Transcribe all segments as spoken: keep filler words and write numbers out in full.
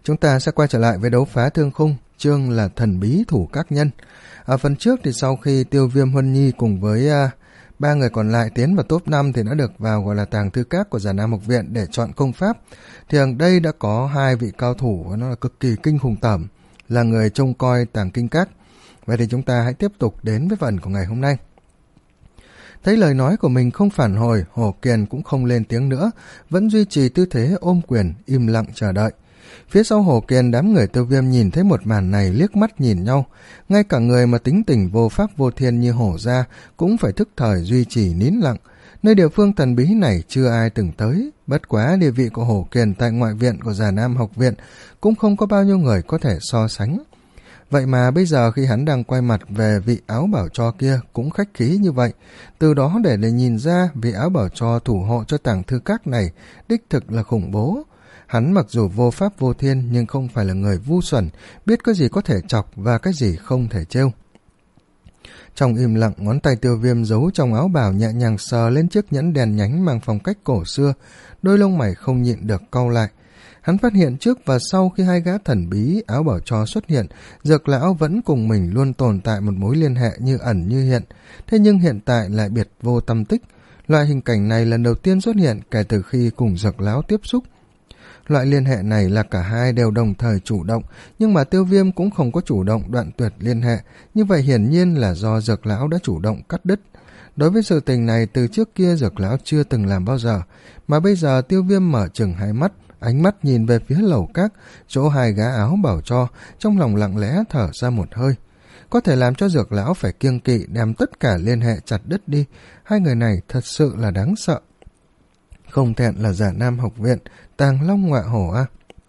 Chúng ta sẽ quay trở lại với đấu phá thương khung, chương là thần bí thủ các nhân. Ở phần trước thì sau khi Tiêu Viêm, Huân Nhi cùng với uh, ba người còn lại tiến vào top năm thì đã được vào gọi là tàng thư các của Già Nam Học Viện để chọn công pháp. Thì ở đây đã có hai vị cao thủ và nó là cực kỳ kinh khủng tởm, là người trông coi tàng kinh các. Vậy thì chúng ta hãy tiếp tục đến với phần của ngày hôm nay. Thấy lời nói của mình không phản hồi, Hổ Kiền cũng không lên tiếng nữa, vẫn duy trì tư thế ôm quyền, im lặng chờ đợi. Phía sau Hổ Kiền, đám người Tiêu Viêm nhìn thấy một màn này liếc mắt nhìn nhau, ngay cả người mà tính tình vô pháp vô thiên như Hổ gia cũng phải thức thời duy trì nín lặng. Nơi địa phương thần bí này chưa ai từng tới, bất quá địa vị của Hổ Kiền tại ngoại viện của Già Nam Học Viện cũng không có bao nhiêu người có thể so sánh. Vậy mà bây giờ khi hắn đang quay mặt về vị áo bảo cho kia cũng khách khí như vậy, từ đó để để nhìn ra vị áo bảo cho thủ hộ cho tàng thư các này đích thực là khủng bố. Hắn mặc dù vô pháp vô thiên nhưng không phải là người ngu xuẩn, biết cái gì có thể chọc và cái gì không thể trêu. Trong im lặng, ngón tay Tiêu Viêm giấu trong áo bào nhẹ nhàng sờ lên chiếc nhẫn đèn nhánh mang phong cách cổ xưa, đôi lông mày không nhịn được cau lại. Hắn phát hiện trước và sau khi hai gã thần bí áo bảo cho xuất hiện, Dược lão vẫn cùng mình luôn tồn tại một mối liên hệ như ẩn như hiện, thế nhưng hiện tại lại biệt vô tâm tích. Loại hình cảnh này lần đầu tiên xuất hiện kể từ khi cùng Dược lão tiếp xúc. Loại liên hệ này là cả hai đều đồng thời chủ động, nhưng mà Tiêu Viêm cũng không có chủ động đoạn tuyệt liên hệ, như vậy hiển nhiên là do Dược lão đã chủ động cắt đứt. Đối với sự tình này từ trước kia Dược lão chưa từng làm bao giờ, mà bây giờ Tiêu Viêm mở chừng hai mắt, ánh mắt nhìn về phía lầu các, chỗ hai gã áo bảo cho, trong lòng lặng lẽ thở ra một hơi. Có thể làm cho Dược lão phải kiêng kỵ đem tất cả liên hệ chặt đứt đi, hai người này thật sự là đáng sợ. Không thẹn là Già Nam Học Viện, tàng long ngọa hổ a. À.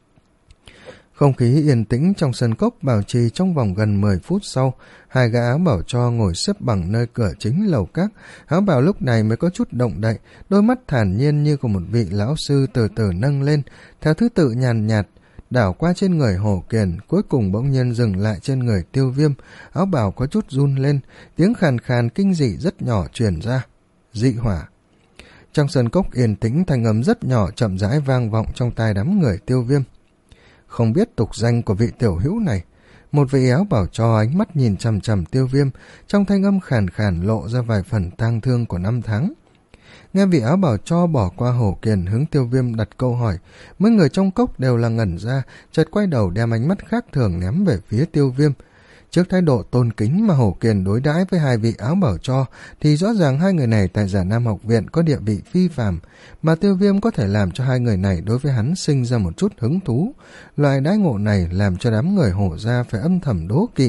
Không khí yên tĩnh trong sân cốc bảo trì trong vòng gần mười phút sau, hai gã áo bảo cho ngồi xếp bằng nơi cửa chính lầu các. Áo bảo lúc này mới có chút động đậy, đôi mắt thản nhiên như của một vị lão sư từ từ nâng lên, theo thứ tự nhàn nhạt, đảo qua trên người Hổ Kiền, cuối cùng bỗng nhiên dừng lại trên người Tiêu Viêm. Áo bảo có chút run lên, tiếng khàn khàn kinh dị rất nhỏ truyền ra. Dị hỏa. Trong sân cốc yên tĩnh, thanh âm rất nhỏ chậm rãi vang vọng trong tai đám người Tiêu Viêm. Không biết tục danh của vị tiểu hữu này, một vị áo bảo cho ánh mắt nhìn chằm chằm Tiêu Viêm, trong thanh âm khàn khàn lộ ra vài phần tang thương của năm tháng. Nghe vị áo bảo cho bỏ qua Hổ Kiền hướng Tiêu Viêm đặt câu hỏi, mấy người trong cốc đều là ngẩn ra, chợt quay đầu đem ánh mắt khác thường ném về phía Tiêu Viêm. Trước thái độ tôn kính mà Hổ Kiền đối đãi với hai vị áo bảo cho thì rõ ràng hai người này tại Già Nam Học Viện có địa vị phi phàm, mà Tiêu Viêm có thể làm cho hai người này đối với hắn sinh ra một chút hứng thú. Loại đãi ngộ này làm cho đám người Hổ gia phải âm thầm đố kỵ.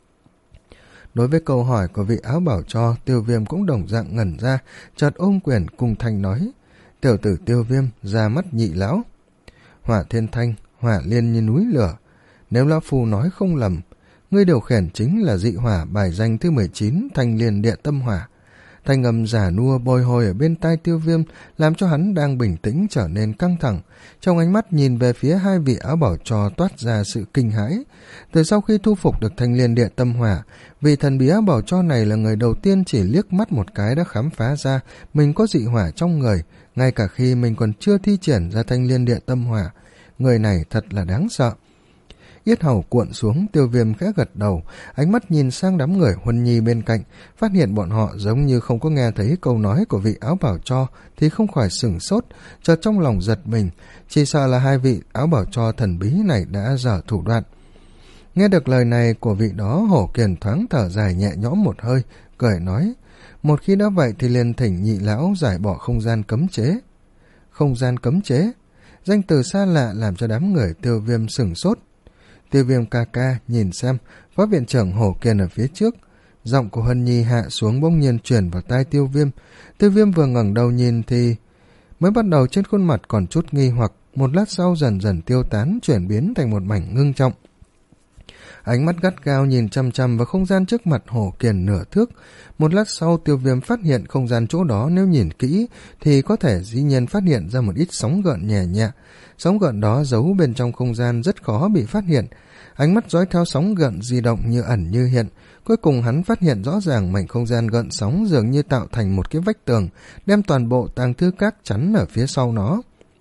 Đối với câu hỏi của vị áo bảo cho, Tiêu Viêm cũng đồng dạng ngẩn ra, chợt ôm quyền cung thanh nói: "Tiểu tử Tiêu Viêm, ra mắt nhị lão. Hỏa thiên thanh, hỏa liên như núi lửa. Nếu lão phu nói không lầm, ngươi điều khiển chính là dị hỏa bài danh thứ mười chín, Thanh Liên Địa Tâm Hỏa." Thanh âm giả nua bồi hồi ở bên tai Tiêu Viêm làm cho hắn đang bình tĩnh trở nên căng thẳng, trong ánh mắt nhìn về phía hai vị áo bảo cho toát ra sự kinh hãi. Từ sau khi thu phục được Thanh Liên Địa Tâm Hỏa, vị thần bí áo bảo cho này là người đầu tiên chỉ liếc mắt một cái đã khám phá ra mình có dị hỏa trong người, ngay cả khi mình còn chưa thi triển ra Thanh Liên Địa Tâm Hỏa. Người này thật là đáng sợ. Yết hầu cuộn xuống, Tiêu Viêm khẽ gật đầu, ánh mắt nhìn sang đám người Huân Nhi bên cạnh, phát hiện bọn họ giống như không có nghe thấy câu nói của vị áo bảo cho thì không khỏi sửng sốt, chợt trong lòng giật mình, chỉ sợ là hai vị áo bảo cho thần bí này đã dở thủ đoạn. Nghe được lời này của vị đó, Hổ Kiền thoáng thở dài nhẹ nhõm một hơi, cười nói: "Một khi đã vậy thì liền thỉnh nhị lão giải bỏ không gian cấm chế." Không gian cấm chế? Danh từ xa lạ làm cho đám người Tiêu Viêm sửng sốt. Tiêu Viêm ca ca nhìn xem, phó viện trưởng Hổ Kiền ở phía trước. Giọng của Hân Nhi hạ xuống bỗng nhiên truyền vào tai Tiêu Viêm. Tiêu Viêm vừa ngẩng đầu nhìn thì mới bắt đầu trên khuôn mặt còn chút nghi hoặc, một lát sau dần dần tiêu tán, chuyển biến thành một mảnh ngưng trọng. Ánh mắt gắt gao nhìn chăm chăm vào không gian trước mặt Hổ Kiền nửa thước. Một lát sau, Tiêu Viêm phát hiện không gian chỗ đó nếu nhìn kỹ thì có thể dĩ nhiên phát hiện ra một ít sóng gợn nhẹ nhẹ. Sóng gợn đó giấu bên trong không gian rất khó bị phát hiện. Ánh mắt dõi theo sóng gợn di động như ẩn như hiện. Cuối cùng hắn phát hiện rõ ràng mảnh không gian gợn sóng dường như tạo thành một cái vách tường, đem toàn bộ tàng thư các chắn ở phía sau nó.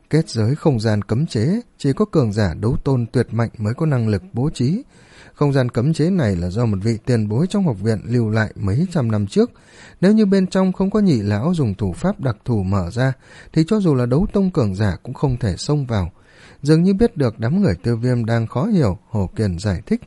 Kết giới không gian cấm chế, chỉ có cường giả đấu tôn tuyệt mạnh mới có năng lực bố trí. Không gian cấm chế này là do một vị tiền bối trong học viện lưu lại mấy trăm năm trước. Nếu như bên trong không có nhị lão dùng thủ pháp đặc thù mở ra, thì cho dù là đấu tông cường giả cũng không thể xông vào. Dường như biết được đám người Tiêu Viêm đang khó hiểu, Hồ Kiền giải thích.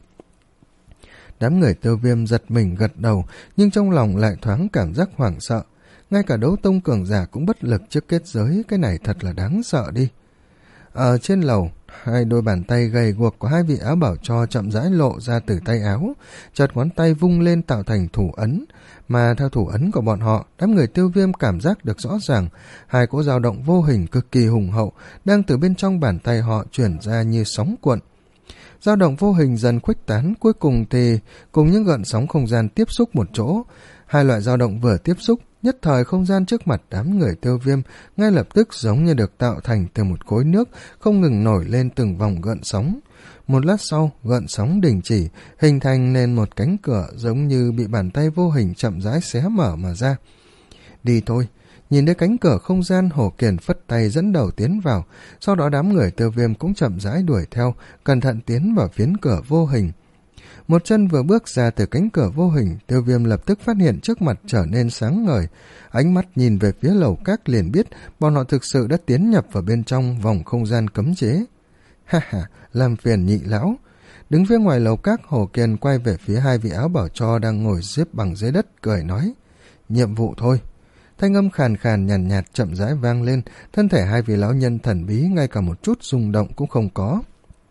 Đám người Tiêu Viêm giật mình gật đầu, nhưng trong lòng lại thoáng cảm giác hoảng sợ. Ngay cả đấu tông cường giả cũng bất lực trước kết giới, cái này thật là đáng sợ đi. Ở trên lầu, hai đôi bàn tay gầy guộc của hai vị áo bảo cho chậm rãi lộ ra từ tay áo, chợt ngón tay vung lên tạo thành thủ ấn, mà theo thủ ấn của bọn họ, đám người Tiêu Viêm cảm giác được rõ ràng, hai cỗ dao động vô hình cực kỳ hùng hậu đang từ bên trong bàn tay họ chuyển ra như sóng cuộn. Dao động vô hình dần khuếch tán, cuối cùng thì cùng những gợn sóng không gian tiếp xúc một chỗ. Hai loại dao động vừa tiếp xúc, nhất thời không gian trước mặt đám người Tiêu Viêm ngay lập tức giống như được tạo thành từ một khối nước, không ngừng nổi lên từng vòng gợn sóng. Một lát sau, gợn sóng đình chỉ, hình thành nên một cánh cửa giống như bị bàn tay vô hình chậm rãi xé mở mà ra. Đi thôi. Nhìn thấy cánh cửa không gian, Hồ Kiền phất tay dẫn đầu tiến vào, sau đó đám người Tiêu Viêm cũng chậm rãi đuổi theo, cẩn thận tiến vào phiến cửa vô hình. Một chân vừa bước ra từ cánh cửa vô hình, Tiêu Viêm lập tức phát hiện trước mặt trở nên sáng ngời. Ánh mắt nhìn về phía lầu các liền biết bọn họ thực sự đã tiến nhập vào bên trong vòng không gian cấm chế. Ha ha, làm phiền nhị lão. Đứng phía ngoài lầu các, Hồ Kiền quay về phía hai vị áo bảo cho đang ngồi xếp bằng dưới đất, cười nói. Nhiệm vụ thôi. Thanh âm khàn khàn nhàn nhạt, nhạt chậm rãi vang lên, thân thể hai vị lão nhân thần bí ngay cả một chút rung động cũng không có.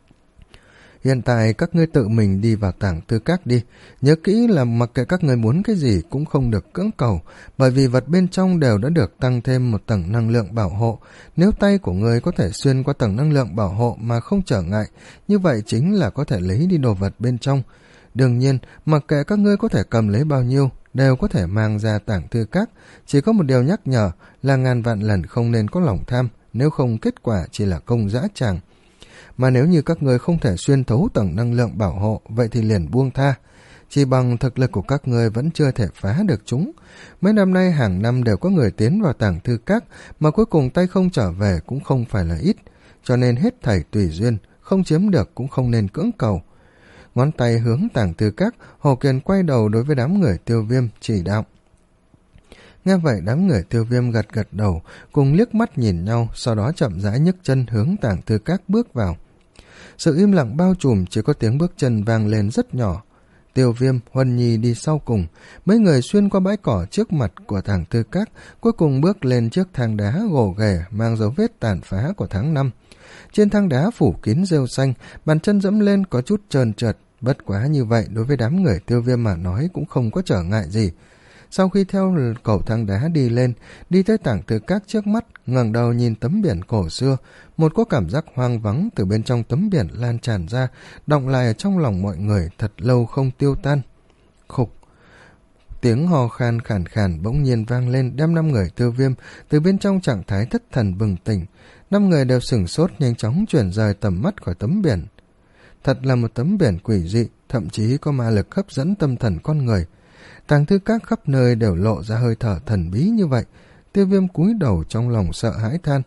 Hiện tại các ngươi tự mình đi vào tảng tư các đi, nhớ kỹ là mặc kệ các ngươi muốn cái gì cũng không được cưỡng cầu, bởi vì vật bên trong đều đã được tăng thêm một tầng năng lượng bảo hộ. Nếu tay của ngươi có thể xuyên qua tầng năng lượng bảo hộ mà không trở ngại, như vậy chính là có thể lấy đi đồ vật bên trong. Đương nhiên, mặc kệ các ngươi có thể cầm lấy bao nhiêu, đều có thể mang ra tảng thư các. Chỉ có một điều nhắc nhở là ngàn vạn lần không nên có lòng tham, nếu không kết quả chỉ là công dã tràng. Mà nếu như các ngươi không thể xuyên thấu tầng năng lượng bảo hộ, vậy thì liền buông tha. Chỉ bằng thực lực của các ngươi vẫn chưa thể phá được chúng. Mấy năm nay hàng năm đều có người tiến vào tảng thư các, mà cuối cùng tay không trở về cũng không phải là ít. Cho nên hết thảy tùy duyên, không chiếm được cũng không nên cưỡng cầu. Ngón tay hướng tảng thư các, Hồ Kiền quay đầu đối với đám người Tiêu Viêm chỉ đạo. Nghe vậy đám người Tiêu Viêm gật gật đầu, cùng liếc mắt nhìn nhau, sau đó chậm rãi nhấc chân hướng tảng thư các bước vào. Sự im lặng bao trùm, chỉ có tiếng bước chân vang lên rất nhỏ. Tiêu Viêm, Huân Nhi đi sau cùng, mấy người xuyên qua bãi cỏ trước mặt của tảng thư các, cuối cùng bước lên trước thang đá gồ ghề mang dấu vết tàn phá của tháng năm. Trên thang đá phủ kín rêu xanh, bàn chân dẫm lên có chút trơn trượt, bất quá như vậy đối với đám người Tiêu Viêm mà nói cũng không có trở ngại gì. Sau khi theo cầu thang đá đi lên, đi tới tảng thư các trước mắt, ngẩng đầu nhìn tấm biển cổ xưa, một có cảm giác hoang vắng từ bên trong tấm biển lan tràn ra, đọng lại ở trong lòng mọi người thật lâu không tiêu tan. Khục! Tiếng hò khan khàn khàn bỗng nhiên vang lên, đem năm người Tiêu Viêm từ bên trong trạng thái thất thần bừng tỉnh. Năm người đều sửng sốt, nhanh chóng chuyển rời tầm mắt khỏi tấm biển. Thật là một tấm biển quỷ dị, thậm chí có ma lực hấp dẫn tâm thần con người. Tàng thư các khắp nơi đều lộ ra hơi thở thần bí như vậy. Tiêu Viêm cúi đầu trong lòng sợ hãi than.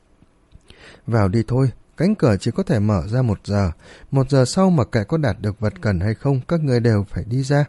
Vào đi thôi, cánh cửa chỉ có thể mở ra một giờ. Một giờ sau mặc kệ có đạt được vật cần hay không, các người đều phải đi ra.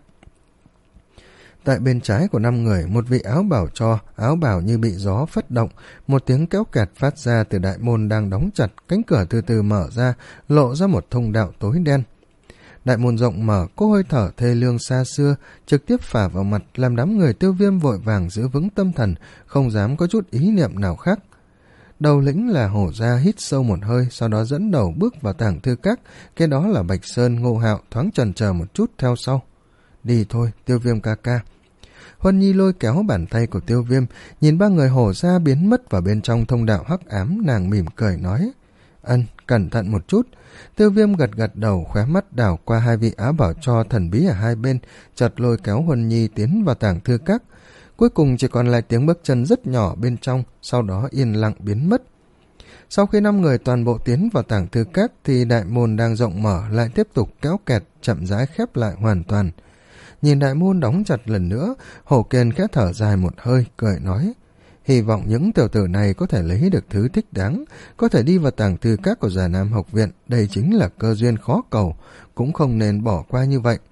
Tại bên trái của năm người, một vị áo bảo cho, áo bảo như bị gió phất động, một tiếng kéo kẹt phát ra từ đại môn đang đóng chặt, cánh cửa từ từ mở ra, lộ ra một thông đạo tối đen. Đại môn rộng mở, có hơi thở thê lương xa xưa, trực tiếp phả vào mặt, làm đám người Tiêu Viêm vội vàng giữ vững tâm thần, không dám có chút ý niệm nào khác. Đầu lĩnh là Hổ Gia hít sâu một hơi, sau đó dẫn đầu bước vào tảng thư các, cái đó là Bạch Sơn, Ngô Hạo thoáng chần chờ một chút theo sau. Đi thôi, Tiêu Viêm ca ca. Huân Nhi lôi kéo bàn tay của Tiêu Viêm, nhìn ba người Hổ Gia biến mất vào bên trong thông đạo hắc ám, nàng mỉm cười nói. Ân, cẩn thận một chút. Tiêu Viêm gật gật đầu, khóe mắt đảo qua hai vị áo bảo cho thần bí ở hai bên, chợt lôi kéo Huân Nhi tiến vào tảng thư các. Cuối cùng chỉ còn lại tiếng bước chân rất nhỏ bên trong, sau đó yên lặng biến mất. Sau khi năm người toàn bộ tiến vào tảng thư các thì đại môn đang rộng mở lại tiếp tục kéo kẹt, chậm rãi khép lại hoàn toàn. Nhìn đại môn đóng chặt lần nữa, Hổ Kiền khẽ thở dài một hơi, cười nói. hy vọng những tiểu tử này có thể lấy được thứ thích đáng, có thể đi vào tàng thư các của Già Nam học viện, đây chính là cơ duyên khó cầu, cũng không nên bỏ qua như vậy.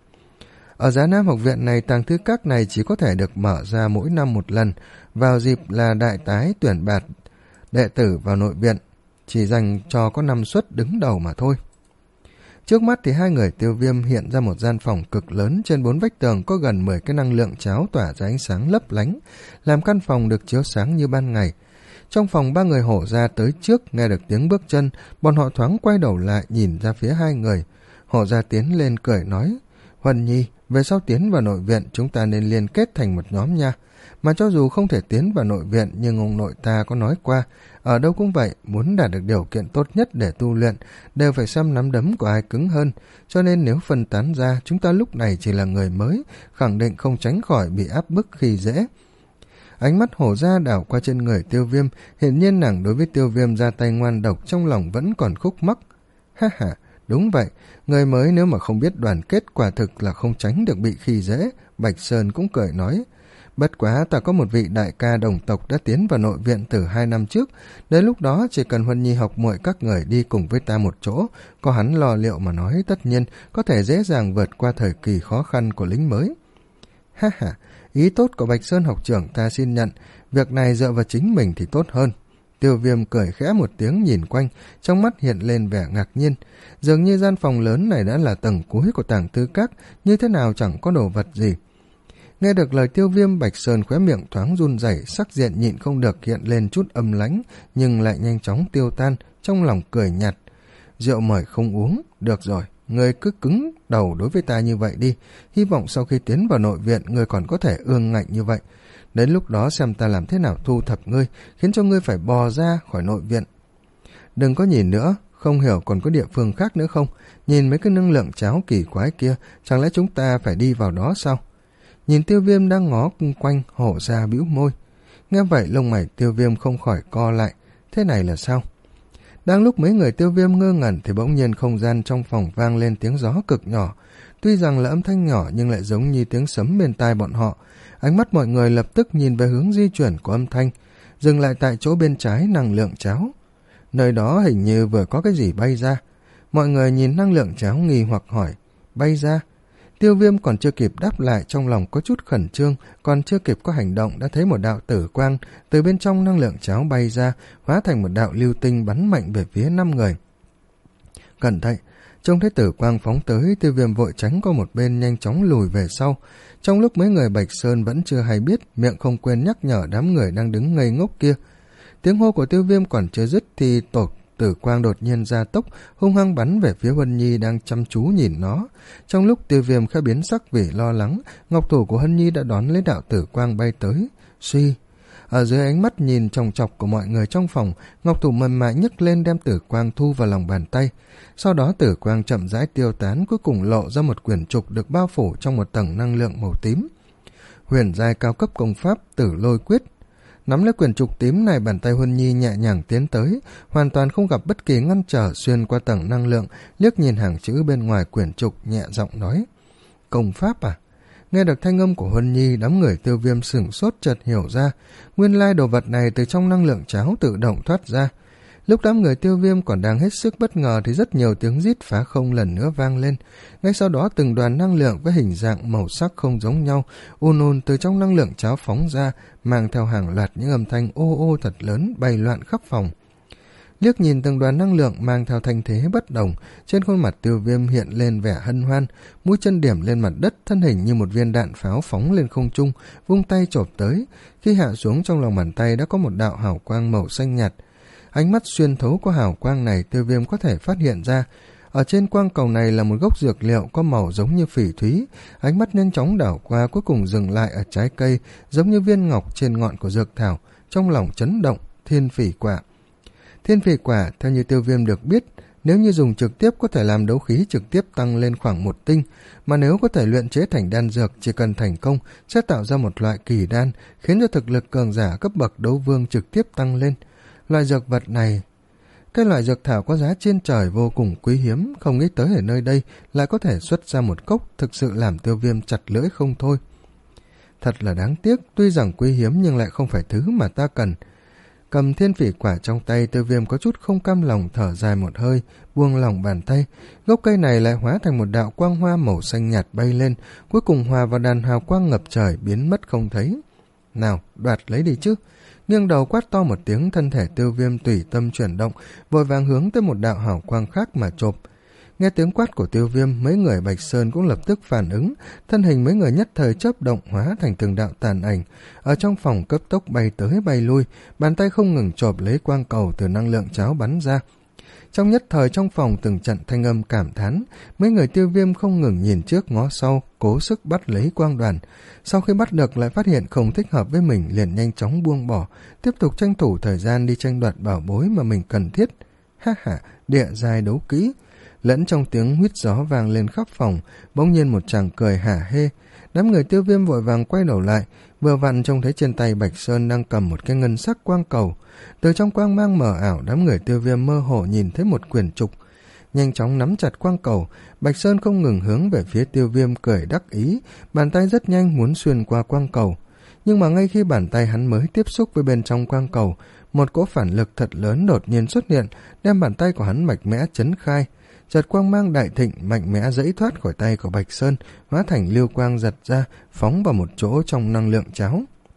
Ở Già Nam học viện này, tàng thư các này chỉ có thể được mở ra mỗi năm một lần, vào dịp là đại tái tuyển bạt đệ tử vào nội viện, chỉ dành cho có năm suất đứng đầu mà thôi. Trước mắt thì hai người Tiêu Viêm hiện ra một gian phòng cực lớn, trên bốn vách tường có gần mười cái năng lượng cháo tỏa ra ánh sáng lấp lánh, làm căn phòng được chiếu sáng như ban ngày. Trong phòng ba người Hổ Gia tới trước, nghe được tiếng bước chân, bọn họ thoáng quay đầu lại nhìn ra phía hai người. Hổ Gia tiến lên cười nói, Huân Nhi, về sau tiến vào nội viện chúng ta nên liên kết thành một nhóm nha. Mà cho dù không thể tiến vào nội viện, nhưng ông nội ta có nói qua, ở đâu cũng vậy, muốn đạt được điều kiện tốt nhất để tu luyện, đều phải xem nắm đấm của ai cứng hơn. Cho nên nếu phân tán ra, chúng ta lúc này chỉ là người mới, khẳng định không tránh khỏi bị áp bức khi dễ. Ánh mắt Hổ Gia đảo qua trên người Tiêu Viêm, hiển nhiên nàng đối với Tiêu Viêm ra tay ngoan độc trong lòng vẫn còn khúc mắc. Ha ha, đúng vậy, người mới nếu mà không biết đoàn kết quả thực là không tránh được bị khi dễ. Bạch Sơn cũng cười nói, bất quá ta có một vị đại ca đồng tộc đã tiến vào nội viện từ hai năm trước, đến lúc đó chỉ cần Huân Nhi học muội các người đi cùng với ta một chỗ, có hắn lo liệu mà nói, tất nhiên có thể dễ dàng vượt qua thời kỳ khó khăn của lính mới. Ha ha, ý tốt của Bạch Sơn học trưởng ta xin nhận, việc này dựa vào chính mình thì tốt hơn. Tiêu Viêm cười khẽ một tiếng nhìn quanh, trong mắt hiện lên vẻ ngạc nhiên. Dường như gian phòng lớn này đã là tầng cuối của tàng thư các, như thế nào chẳng có đồ vật gì. Nghe được lời Tiêu Viêm, Bạch Sơn khóe miệng thoáng run rẩy, sắc diện nhịn không được hiện lên chút âm lãnh, nhưng lại nhanh chóng tiêu tan, trong lòng cười nhạt. Rượu mời không uống, được rồi, ngươi cứ cứng đầu đối với ta như vậy đi, hy vọng sau khi tiến vào nội viện ngươi còn có thể ương ngạnh như vậy. Đến lúc đó xem ta làm thế nào thu thập ngươi, khiến cho ngươi phải bò ra khỏi nội viện. Đừng có nhìn nữa, không hiểu còn có địa phương khác nữa không? Nhìn mấy cái năng lượng cháo kỳ quái kia, chẳng lẽ chúng ta phải đi vào đó sao? Nhìn Tiêu Viêm đang ngó quanh, Hổ Gia bĩu môi. Nghe vậy lông mày Tiêu Viêm không khỏi co lại, thế này là sao? Đang lúc mấy người Tiêu Viêm ngơ ngẩn thì bỗng nhiên không gian trong phòng vang lên tiếng gió cực nhỏ. Tuy rằng là âm thanh nhỏ nhưng lại giống như tiếng sấm bên tai bọn họ. Ánh mắt mọi người lập tức nhìn về hướng di chuyển của âm thanh, dừng lại tại chỗ bên trái năng lượng cháo. Nơi đó hình như vừa có cái gì bay ra. Mọi người nhìn năng lượng cháo nghi hoặc hỏi, bay ra? Tiêu Viêm còn chưa kịp đáp lại, trong lòng có chút khẩn trương, còn chưa kịp có hành động đã thấy một đạo tử quang từ bên trong năng lượng cháo bay ra, hóa thành một đạo lưu tinh bắn mạnh về phía năm người. Cẩn thận! Trông thấy tử quang phóng tới, Tiêu Viêm vội tránh qua một bên, nhanh chóng lùi về sau. Trong lúc mấy người Bạch Sơn vẫn chưa hay biết, miệng không quên nhắc nhở đám người đang đứng ngây ngốc kia. Tiếng hô của Tiêu Viêm còn chưa dứt thì tổ tử quang đột nhiên ra tốc, hung hăng bắn về phía Huân Nhi đang chăm chú nhìn nó. Trong lúc Tiêu Viêm khẽ biến sắc vì lo lắng, ngọc thủ của Huân Nhi đã đón lấy đạo tử quang bay tới. Suy! Ở dưới ánh mắt nhìn chòng chọc của mọi người trong phòng, ngọc thủ mềm mại nhấc lên đem tử quang thu vào lòng bàn tay. Sau đó tử quang chậm rãi tiêu tán, cuối cùng lộ ra một quyển trục được bao phủ trong một tầng năng lượng màu tím. Huyền giai cao cấp công pháp Tử Lôi Quyết. Nắm lấy quyển trục tím này, bàn tay Huân Nhi nhẹ nhàng tiến tới, hoàn toàn không gặp bất kỳ ngăn trở, xuyên qua tầng năng lượng, liếc nhìn hàng chữ bên ngoài quyển trục, nhẹ giọng nói, công pháp à? Nghe được thanh âm của Huân Nhi, đám người Tiêu Viêm sửng sốt chợt hiểu ra, nguyên lai đồ vật này từ trong năng lượng cháo tự động thoát ra. Lúc đám người Tiêu Viêm còn đang hết sức bất ngờ thì rất nhiều tiếng rít phá không lần nữa vang lên. Ngay sau đó từng đoàn năng lượng với hình dạng màu sắc không giống nhau ùn ùn từ trong năng lượng cháo phóng ra, mang theo hàng loạt những âm thanh ô ô thật lớn bay loạn khắp phòng. Liếc nhìn từng đoàn năng lượng mang theo thanh thế bất đồng, trên khuôn mặt Tiêu Viêm hiện lên vẻ hân hoan, mũi chân điểm lên mặt đất, thân hình như một viên đạn pháo phóng lên không trung, vung tay chộp tới. Khi hạ xuống, trong lòng bàn tay đã có một đạo hào quang màu xanh nhạt. Ánh mắt xuyên thấu qua hào quang này, Tiêu Viêm có thể phát hiện ra ở trên quang cầu này là một gốc dược liệu có màu giống như phỉ thúy. Ánh mắt nhanh chóng đảo qua, cuối cùng dừng lại ở trái cây giống như viên ngọc trên ngọn của dược thảo. Trong lòng chấn động, thiên phỉ quả. Thiên phỉ quả, theo như Tiêu Viêm được biết, nếu như dùng trực tiếp có thể làm đấu khí trực tiếp tăng lên khoảng một tinh, mà nếu có thể luyện chế thành đan dược, chỉ cần thành công sẽ tạo ra một loại kỳ đan, khiến cho thực lực cường giả cấp bậc đấu vương trực tiếp tăng lên. Loại dược vật này, cái loại dược thảo có giá trên trời vô cùng quý hiếm, không nghĩ tới ở nơi đây lại có thể xuất ra một cốc, thực sự làm Tiêu Viêm chặt lưỡi không thôi. thật là đáng tiếc, tuy rằng quý hiếm nhưng lại không phải thứ mà ta cần. Cầm thiên phỉ quả trong tay, Tiêu Viêm có chút không cam lòng thở dài một hơi, buông lỏng bàn tay. Gốc cây này lại hóa thành một đạo quang hoa màu xanh nhạt bay lên, cuối cùng hòa vào đàn hào quang ngập trời, biến mất không thấy. Nào, đoạt lấy đi chứ. Nghiêng đầu quát to một tiếng, thân thể Tiêu Viêm tùy tâm chuyển động, vội vàng hướng tới một đạo hào quang khác mà chộp. Nghe tiếng quát của Tiêu Viêm, mấy người Bạch Sơn cũng lập tức phản ứng, thân hình mấy người nhất thời chớp động hóa thành từng đạo tàn ảnh, ở trong phòng cấp tốc bay tới bay lui, bàn tay không ngừng chộp lấy quang cầu từ năng lượng cháo bắn ra. Trong nhất thời trong phòng từng trận thanh âm cảm thán, mấy người Tiêu Viêm không ngừng nhìn trước ngó sau, cố sức bắt lấy quang đoàn. Sau khi bắt được lại phát hiện không thích hợp với mình, liền nhanh chóng buông bỏ, tiếp tục tranh thủ thời gian đi tranh đoạt bảo bối mà mình cần thiết. Ha ha, địa giai đấu kỹ. Lẫn trong tiếng huýt gió vang lên khắp phòng, bỗng nhiên một chàng cười hả hê. Đám người Tiêu Viêm vội vàng quay đầu lại, vừa vặn trông thấy trên tay Bạch Sơn đang cầm một cái ngân sắc quang cầu. Từ trong quang mang mờ ảo, đám người Tiêu Viêm mơ hồ nhìn thấy một quyển trục. Nhanh chóng nắm chặt quang cầu, Bạch Sơn không ngừng hướng về phía Tiêu Viêm cười đắc ý, bàn tay rất nhanh muốn xuyên qua quang cầu. Nhưng mà ngay khi bàn tay hắn mới tiếp xúc với bên trong quang cầu, một cỗ phản lực thật lớn đột nhiên xuất hiện, đem bàn tay của hắn mạnh mẽ chấn khai. Chợt quang mang đại thịnh mạnh mẽ giãy thoát khỏi tay của Bạch Sơn, hóa thành lưu quang giật ra, phóng vào một chỗ trong năng lượng cháo.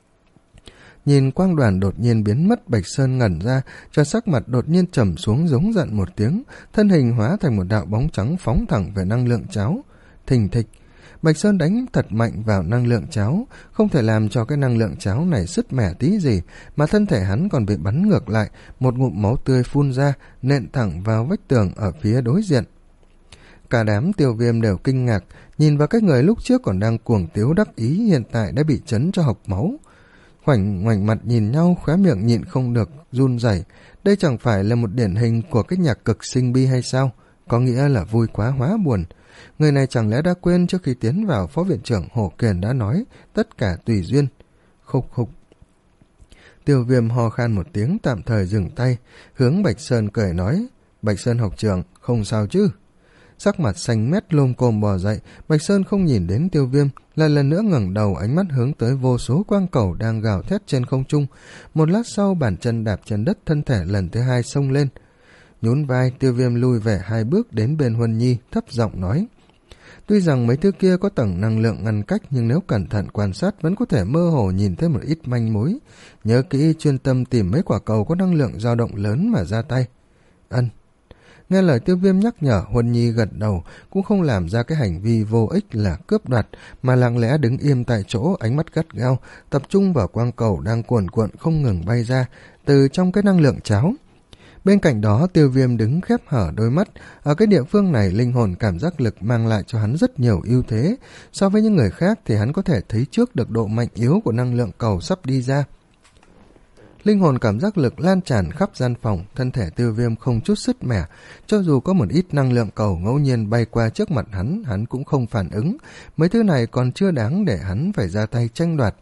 Nhìn quang đoàn đột nhiên biến mất, Bạch Sơn ngẩn ra, cho sắc mặt đột nhiên trầm xuống giống giận một tiếng, thân hình hóa thành một đạo bóng trắng phóng thẳng về năng lượng cháo. Thình thịch, Bạch Sơn đánh thật mạnh vào năng lượng cháo, không thể làm cho cái năng lượng cháo này sứt mẻ tí gì, mà thân thể hắn còn bị bắn ngược lại, một ngụm máu tươi phun ra, nện thẳng vào vách tường ở phía đối diện. Cả đám Tiêu Viêm đều kinh ngạc, nhìn vào cái người lúc trước còn đang cuồng tiếu đắc ý hiện tại đã bị chấn cho hộc máu. Khoảnh ngoảnh mặt nhìn nhau, khóe miệng nhịn không được run rẩy. Đây chẳng phải là một điển hình của cái nhạc cực sinh bi hay sao? Có nghĩa là vui quá hóa buồn. Người này chẳng lẽ đã quên trước khi tiến vào phó viện trưởng Hổ Kiền đã nói tất cả tùy duyên. Khục khục. Tiêu Viêm ho khan một tiếng, tạm thời dừng tay, hướng Bạch Sơn cười nói: Bạch Sơn học trưởng, không sao chứ? Sắc mặt xanh mét lôm côm bò dậy, Bạch Sơn không nhìn đến Tiêu Viêm, lại lần nữa ngẩng đầu, ánh mắt hướng tới vô số quang cầu đang gào thét trên không trung. Một lát sau, bàn chân đạp chân đất, thân thể lần thứ hai xông lên. Nhún vai, Tiêu Viêm lui về hai bước đến bên Huân Nhi, thấp giọng nói: Tuy rằng mấy thứ kia có tầng năng lượng ngăn cách, nhưng nếu cẩn thận quan sát vẫn có thể mơ hồ nhìn thấy một ít manh mối. Nhớ kỹ chuyên tâm tìm mấy quả cầu có năng lượng dao động lớn mà ra tay. Ân. Nghe lời Tiêu Viêm nhắc nhở, Huân Nhi gật đầu, cũng không làm ra cái hành vi vô ích là cướp đoạt, mà lặng lẽ đứng im tại chỗ, ánh mắt gắt gao, tập trung vào quang cầu đang cuồn cuộn không ngừng bay ra từ trong cái năng lượng cháo. Bên cạnh đó, Tiêu Viêm đứng khép hở đôi mắt. Ở cái địa phương này, linh hồn cảm giác lực mang lại cho hắn rất nhiều ưu thế. So với những người khác thì hắn có thể thấy trước được độ mạnh yếu của năng lượng cầu sắp đi ra. Linh hồn cảm giác lực lan tràn khắp gian phòng, thân thể Tiêu Viêm không chút sứt mẻ. Cho dù có một ít năng lượng cầu ngẫu nhiên bay qua trước mặt hắn, hắn cũng không phản ứng. Mấy thứ này còn chưa đáng để hắn phải ra tay tranh đoạt.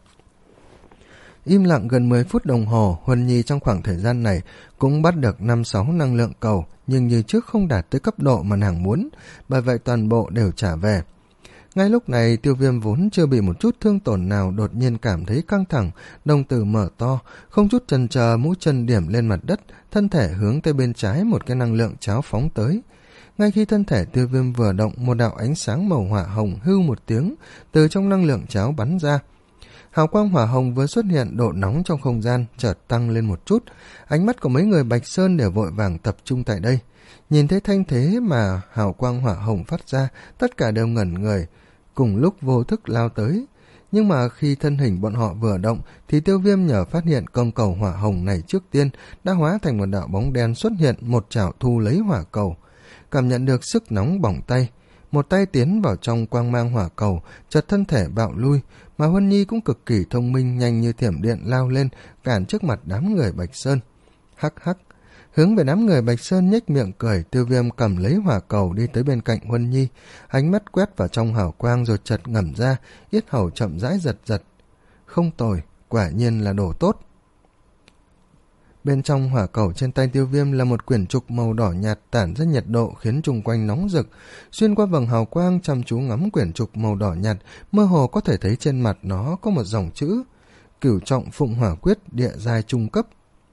Im lặng gần mười phút đồng hồ, Huân Nhi trong khoảng thời gian này cũng bắt được năm sáu năng lượng cầu, nhưng như trước không đạt tới cấp độ mà nàng muốn, bởi vậy toàn bộ đều trả về. Ngay lúc này, Tiêu Viêm vốn chưa bị một chút thương tổn nào đột nhiên cảm thấy căng thẳng, đồng tử mở to, không chút chần chờ, mũi chân điểm lên mặt đất, thân thể hướng tới bên trái một cái năng lượng cháo phóng tới. Ngay khi thân thể Tiêu Viêm vừa động, một đạo ánh sáng màu hỏa hồng hưu một tiếng từ trong năng lượng cháo bắn ra. Hào quang hỏa hồng vừa xuất hiện, độ nóng trong không gian chợt tăng lên một chút. Ánh mắt của mấy người Bạch Sơn đều vội vàng tập trung tại đây. Nhìn thấy thanh thế mà hào quang hỏa hồng phát ra, tất cả đều ngẩn người, cùng lúc vô thức lao tới. Nhưng mà khi thân hình bọn họ vừa động, thì Tiêu Viêm nhờ phát hiện công cầu hỏa hồng này trước tiên đã hóa thành một đạo bóng đen xuất hiện, một chảo thu lấy hỏa cầu. Cảm nhận được sức nóng bỏng tay, một tay tiến vào trong quang mang hỏa cầu, chợt thân thể bạo lui, mà Huân Nhi cũng cực kỳ thông minh, nhanh như thiểm điện lao lên, cản trước mặt đám người Bạch Sơn. Hắc hắc, hướng về đám người Bạch Sơn nhếch miệng cười, Tiêu Viêm cầm lấy hỏa cầu đi tới bên cạnh Huân Nhi, ánh mắt quét vào trong hào quang rồi chợt ngẩm ra, yết hầu chậm rãi giật giật. Không tồi, quả nhiên là đồ tốt. Bên trong hỏa cầu trên tay Tiêu Viêm là một quyển trục màu đỏ nhạt tản ra nhiệt độ khiến chung quanh nóng rực. Xuyên qua vầng hào quang chăm chú ngắm quyển trục màu đỏ nhạt, mơ hồ có thể thấy trên mặt nó có một dòng chữ Cửu Trọng Phụng Hỏa Quyết địa giai trung cấp.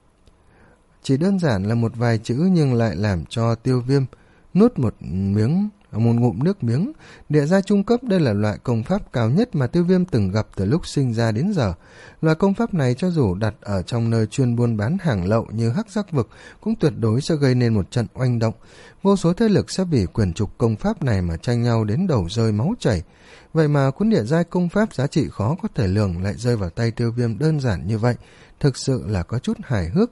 Chỉ đơn giản là một vài chữ nhưng lại làm cho Tiêu Viêm nuốt một miếng một ngụm nước miếng. Địa giai trung cấp đây là loại công pháp cao nhất mà Tiêu Viêm từng gặp từ lúc sinh ra đến giờ. Loại công pháp này cho dù đặt ở trong nơi chuyên buôn bán hàng lậu như Hắc Giác Vực cũng tuyệt đối sẽ gây nên một trận oanh động. Vô số thế lực sẽ vì quyển trục công pháp này mà tranh nhau đến đầu rơi máu chảy. Vậy mà cuốn địa giai công pháp giá trị khó có thể lường lại rơi vào tay Tiêu Viêm đơn giản như vậy, thực sự là có chút hài hước.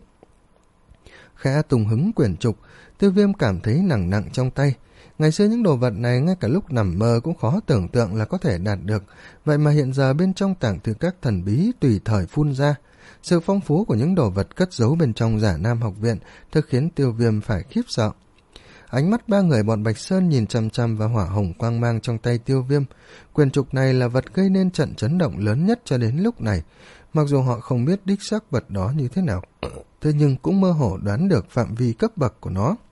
Khẽ tung hứng quyển trục, Tiêu Viêm cảm thấy nặng nặng trong tay. Ngày xưa những đồ vật này ngay cả lúc nằm mơ cũng khó tưởng tượng là có thể đạt được, vậy mà hiện giờ bên trong tàng thư các thần bí tùy thời phun ra. Sự phong phú của những đồ vật cất giấu bên trong Giả Nam học viện thực khiến Tiêu Viêm phải khiếp sợ. Ánh mắt ba người bọn Bạch Sơn nhìn chăm chăm vào hỏa hồng quang mang trong tay Tiêu Viêm. Quyền trục này là vật gây nên trận chấn động lớn nhất cho đến lúc này. Mặc dù họ không biết đích xác vật đó như thế nào, thế nhưng cũng mơ hồ đoán được phạm vi cấp bậc của nó.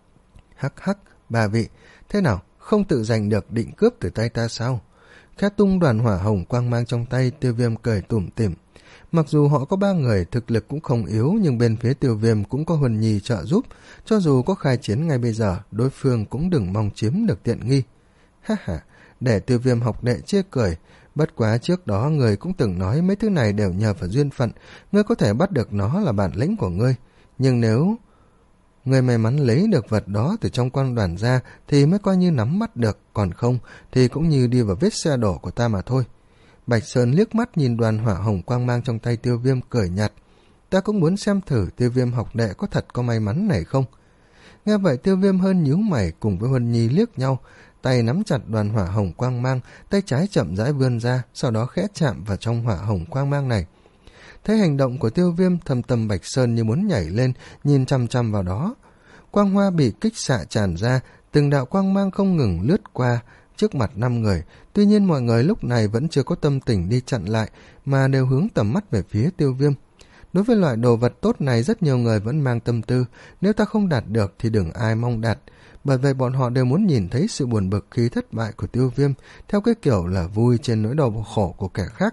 Hắc hắc, bà vị, thế nào, không tự giành được định cướp từ tay ta sao? Khẽ tung đoàn hỏa hồng quang mang trong tay, Tiêu Viêm cười tủm tỉm. Mặc dù họ có ba người, thực lực cũng không yếu, nhưng bên phía Tiêu Viêm cũng có Huân Nhi trợ giúp. Cho dù có khai chiến ngay bây giờ, đối phương cũng đừng mong chiếm được tiện nghi. Ha ha, để Tiêu Viêm học đệ chê cười. Bất quá trước đó người cũng từng nói mấy thứ này đều nhờ vào duyên phận, ngươi có thể bắt được nó là bản lĩnh của ngươi. Nhưng nếu người may mắn lấy được vật đó từ trong quan đoàn ra thì mới coi như nắm bắt được, còn không thì cũng như đi vào vết xe đổ của ta mà thôi. Bạch Sơn liếc mắt nhìn đoàn hỏa hồng quang mang trong tay Tiêu Viêm cười nhạt. Ta cũng muốn xem thử Tiêu Viêm học đệ có thật có may mắn này không. Nghe vậy Tiêu Viêm hơn nhíu mày, cùng với Huân Nhi liếc nhau, tay nắm chặt đoàn hỏa hồng quang mang, tay trái chậm rãi vươn ra, sau đó khẽ chạm vào trong hỏa hồng quang mang này. Thấy hành động của Tiêu Viêm, thâm tâm Bạch Sơn như muốn nhảy lên, nhìn chăm chăm vào đó. Quang hoa bị kích xạ tràn ra, từng đạo quang mang không ngừng lướt qua trước mặt năm người. Tuy nhiên mọi người lúc này vẫn chưa có tâm tình đi chặn lại, mà đều hướng tầm mắt về phía Tiêu Viêm. Đối với loại đồ vật tốt này rất nhiều người vẫn mang tâm tư, nếu ta không đạt được thì đừng ai mong đạt. Bởi vậy bọn họ đều muốn nhìn thấy sự buồn bực khi thất bại của Tiêu Viêm, theo cái kiểu là vui trên nỗi đau khổ của kẻ khác.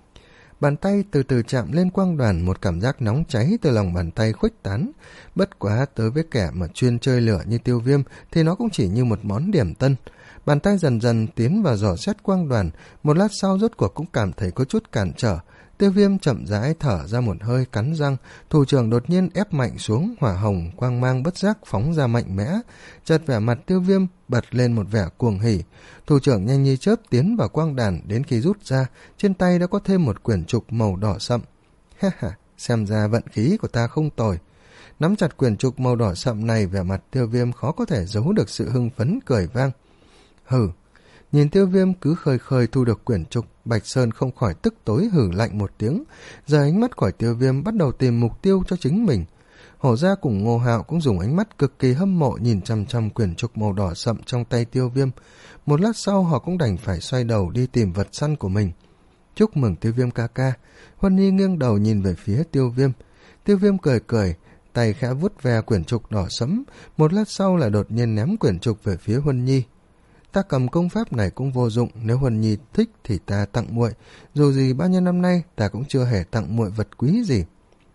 Bàn tay từ từ chạm lên quang đoàn, một cảm giác nóng cháy từ lòng bàn tay khuếch tán. Bất quá tới với kẻ mà chuyên chơi lửa như Tiêu Viêm thì nó cũng chỉ như một món điểm tân. Bàn tay dần dần tiến vào dò xét quang đoàn, một lát sau rốt cuộc cũng cảm thấy có chút cản trở. Tiêu Viêm chậm rãi thở ra một hơi, cắn răng, thủ trưởng đột nhiên ép mạnh xuống, hỏa hồng quang mang bất giác phóng ra mạnh mẽ. Chợt vẻ mặt Tiêu Viêm bật lên một vẻ cuồng hỉ, thủ trưởng nhanh như chớp tiến vào quang đàn, đến khi rút ra, trên tay đã có thêm một quyển trục màu đỏ sậm. Ha ha, xem ra vận khí của ta không tồi. Nắm chặt quyển trục màu đỏ sậm này, vẻ mặt Tiêu Viêm khó có thể giấu được sự hưng phấn cười vang. Hừ. Nhìn Tiêu Viêm cứ khơi khơi thu được quyển trục, Bạch Sơn không khỏi tức tối hử lạnh một tiếng, giờ ánh mắt khỏi Tiêu Viêm bắt đầu tìm mục tiêu cho chính mình. Hổ Gia cùng Ngô Hạo cũng dùng ánh mắt cực kỳ hâm mộ nhìn chăm chăm quyển trục màu đỏ sậm trong tay Tiêu Viêm. Một lát sau họ cũng đành phải xoay đầu đi tìm vật săn của mình. Chúc mừng Tiêu Viêm ca ca. Huân Nhi nghiêng đầu nhìn về phía Tiêu Viêm. Tiêu Viêm cười cười, tay khẽ vuốt ve quyển trục đỏ sẫm, một lát sau lại đột nhiên ném quyển trục về phía Huân Nhi. Ta cầm công pháp này cũng vô dụng, nếu Huân Nhi thích thì ta tặng muội, dù gì bao nhiêu năm nay ta cũng chưa hề tặng muội vật quý gì.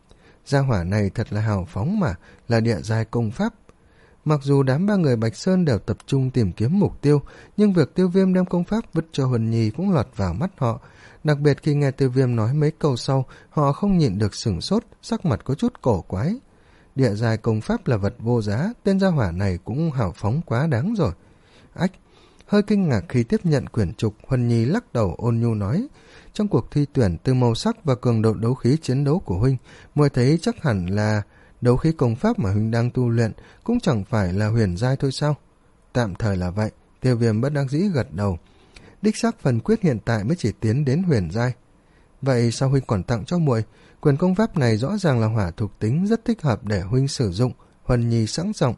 Gia hỏa này thật là hào phóng mà, là địa giai công pháp. Mặc dù đám ba người Bạch Sơn đều tập trung tìm kiếm mục tiêu, nhưng việc Tiêu Viêm đem công pháp vứt cho Huân Nhi cũng lọt vào mắt họ. Đặc biệt khi nghe Tiêu Viêm nói mấy câu sau, họ không nhịn được sửng sốt, sắc mặt có chút cổ quái. Địa giai công pháp là vật vô giá, tên gia hỏa này cũng hào phóng quá đáng rồi. Ách! Hơi kinh ngạc khi tiếp nhận quyển trục, Huân Nhi lắc đầu ôn nhu nói, trong cuộc thi tuyển từ màu sắc và cường độ đấu khí chiến đấu của huynh, muội thấy chắc hẳn là đấu khí công pháp mà huynh đang tu luyện cũng chẳng phải là huyền giai thôi sao? Tạm thời là vậy. Tiêu Viêm bất đắc dĩ gật đầu. Đích xác phần quyết hiện tại mới chỉ tiến đến huyền giai. Vậy sao huynh còn tặng cho muội? Quyền công pháp này rõ ràng là hỏa thuộc tính, rất thích hợp để huynh sử dụng. Huân Nhi sẵn giọng.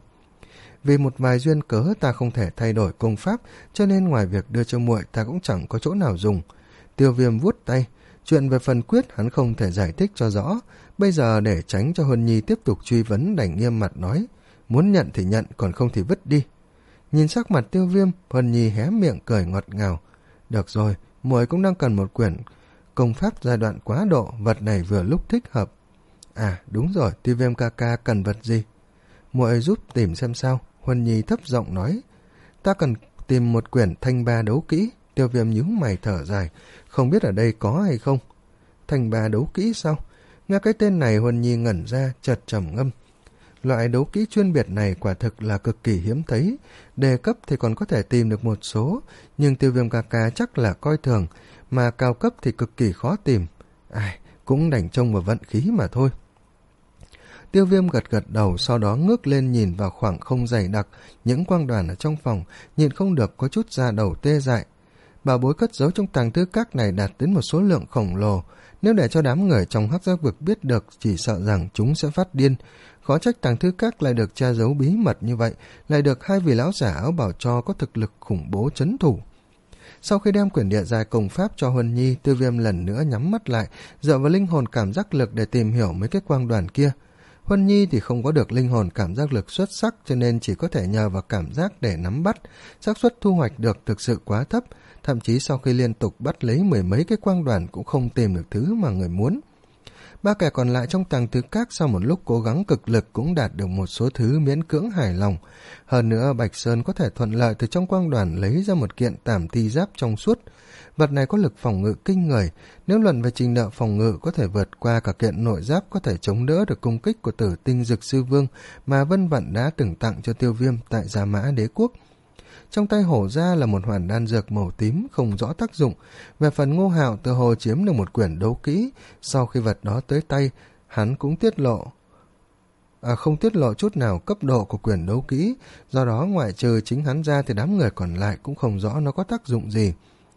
Vì một vài duyên cớ ta không thể thay đổi công pháp, cho nên ngoài việc đưa cho muội ta cũng chẳng có chỗ nào dùng. Tiêu Viêm vuốt tay, Chuyện về phần quyết hắn không thể giải thích cho rõ, bây giờ để tránh cho Huân Nhi tiếp tục truy vấn đành nghiêm mặt nói, muốn nhận thì nhận, còn không thì vứt đi. Nhìn sắc mặt Tiêu Viêm, Huân Nhi hé miệng cười ngọt ngào. Được rồi, muội cũng đang cần một quyển công pháp giai đoạn quá độ, vật này vừa lúc thích hợp. À đúng rồi, Tiêu Viêm ca ca cần vật gì? Muội giúp tìm xem sao. Huân Nhi thấp giọng nói. Ta cần tìm một quyển thanh ba đấu kỹ. Tiêu Viêm nhíu mày thở dài, không biết ở đây có hay không. Thanh ba đấu kỹ sao? Nghe cái tên này Huân Nhi ngẩn ra, chợt trầm ngâm. Loại đấu kỹ chuyên biệt này quả thực là cực kỳ hiếm thấy, đề cấp thì còn có thể tìm được một số, nhưng Tiêu Viêm ca ca chắc là coi thường, mà cao cấp thì cực kỳ khó tìm. Ai, cũng đành trông vào vận khí mà thôi. Tiêu Viêm gật gật đầu, sau đó ngước lên nhìn vào khoảng không dày đặc, những quang đoàn ở trong phòng, nhìn không được có chút da đầu tê dại. Bảo bối cất giấu trong tàng thư các này đạt đến một số lượng khổng lồ, nếu để cho đám người trong Hắc Giác Vực biết được chỉ sợ rằng chúng sẽ phát điên. Khó trách tàng thư các lại được tra giấu bí mật như vậy, lại được hai vị lão giả áo bào cho có thực lực khủng bố trấn thủ. Sau khi đem quyển địa giai công pháp cho Huân Nhi, Tiêu Viêm lần nữa nhắm mắt lại, dựa vào linh hồn cảm giác lực để tìm hiểu mấy cái quang đoàn kia. Huân Nhi thì không có được linh hồn cảm giác lực xuất sắc, cho nên chỉ có thể nhờ vào cảm giác để nắm bắt, xác suất thu hoạch được thực sự quá thấp, thậm chí sau khi liên tục bắt lấy mười mấy cái quang đoàn cũng không tìm được thứ mà người muốn. Ba kẻ còn lại trong tàng thư các sau một lúc cố gắng cực lực cũng đạt được một số thứ miễn cưỡng hài lòng. Hơn nữa Bạch Sơn có thể thuận lợi từ trong quang đoàn lấy ra một kiện tảm thi giáp trong suốt. Vật này có lực phòng ngự kinh người, nếu luận về trình độ phòng ngự có thể vượt qua cả kiện nội giáp có thể chống đỡ được công kích của Tử Tinh Dực Sư Vương mà Vân Vận đã từng tặng cho Tiêu Viêm tại Gia Mã Đế Quốc. Trong tay hổ ra là một hoàn đan dược màu tím không rõ tác dụng. Về phần Ngô Hạo tự hồ chiếm được một quyển đấu kỹ, sau khi vật đó tới tay, hắn cũng tiết lộ à, không tiết lộ chút nào cấp độ của quyển đấu kỹ, do đó ngoại trừ chính hắn ra thì đám người còn lại cũng không rõ nó có tác dụng gì.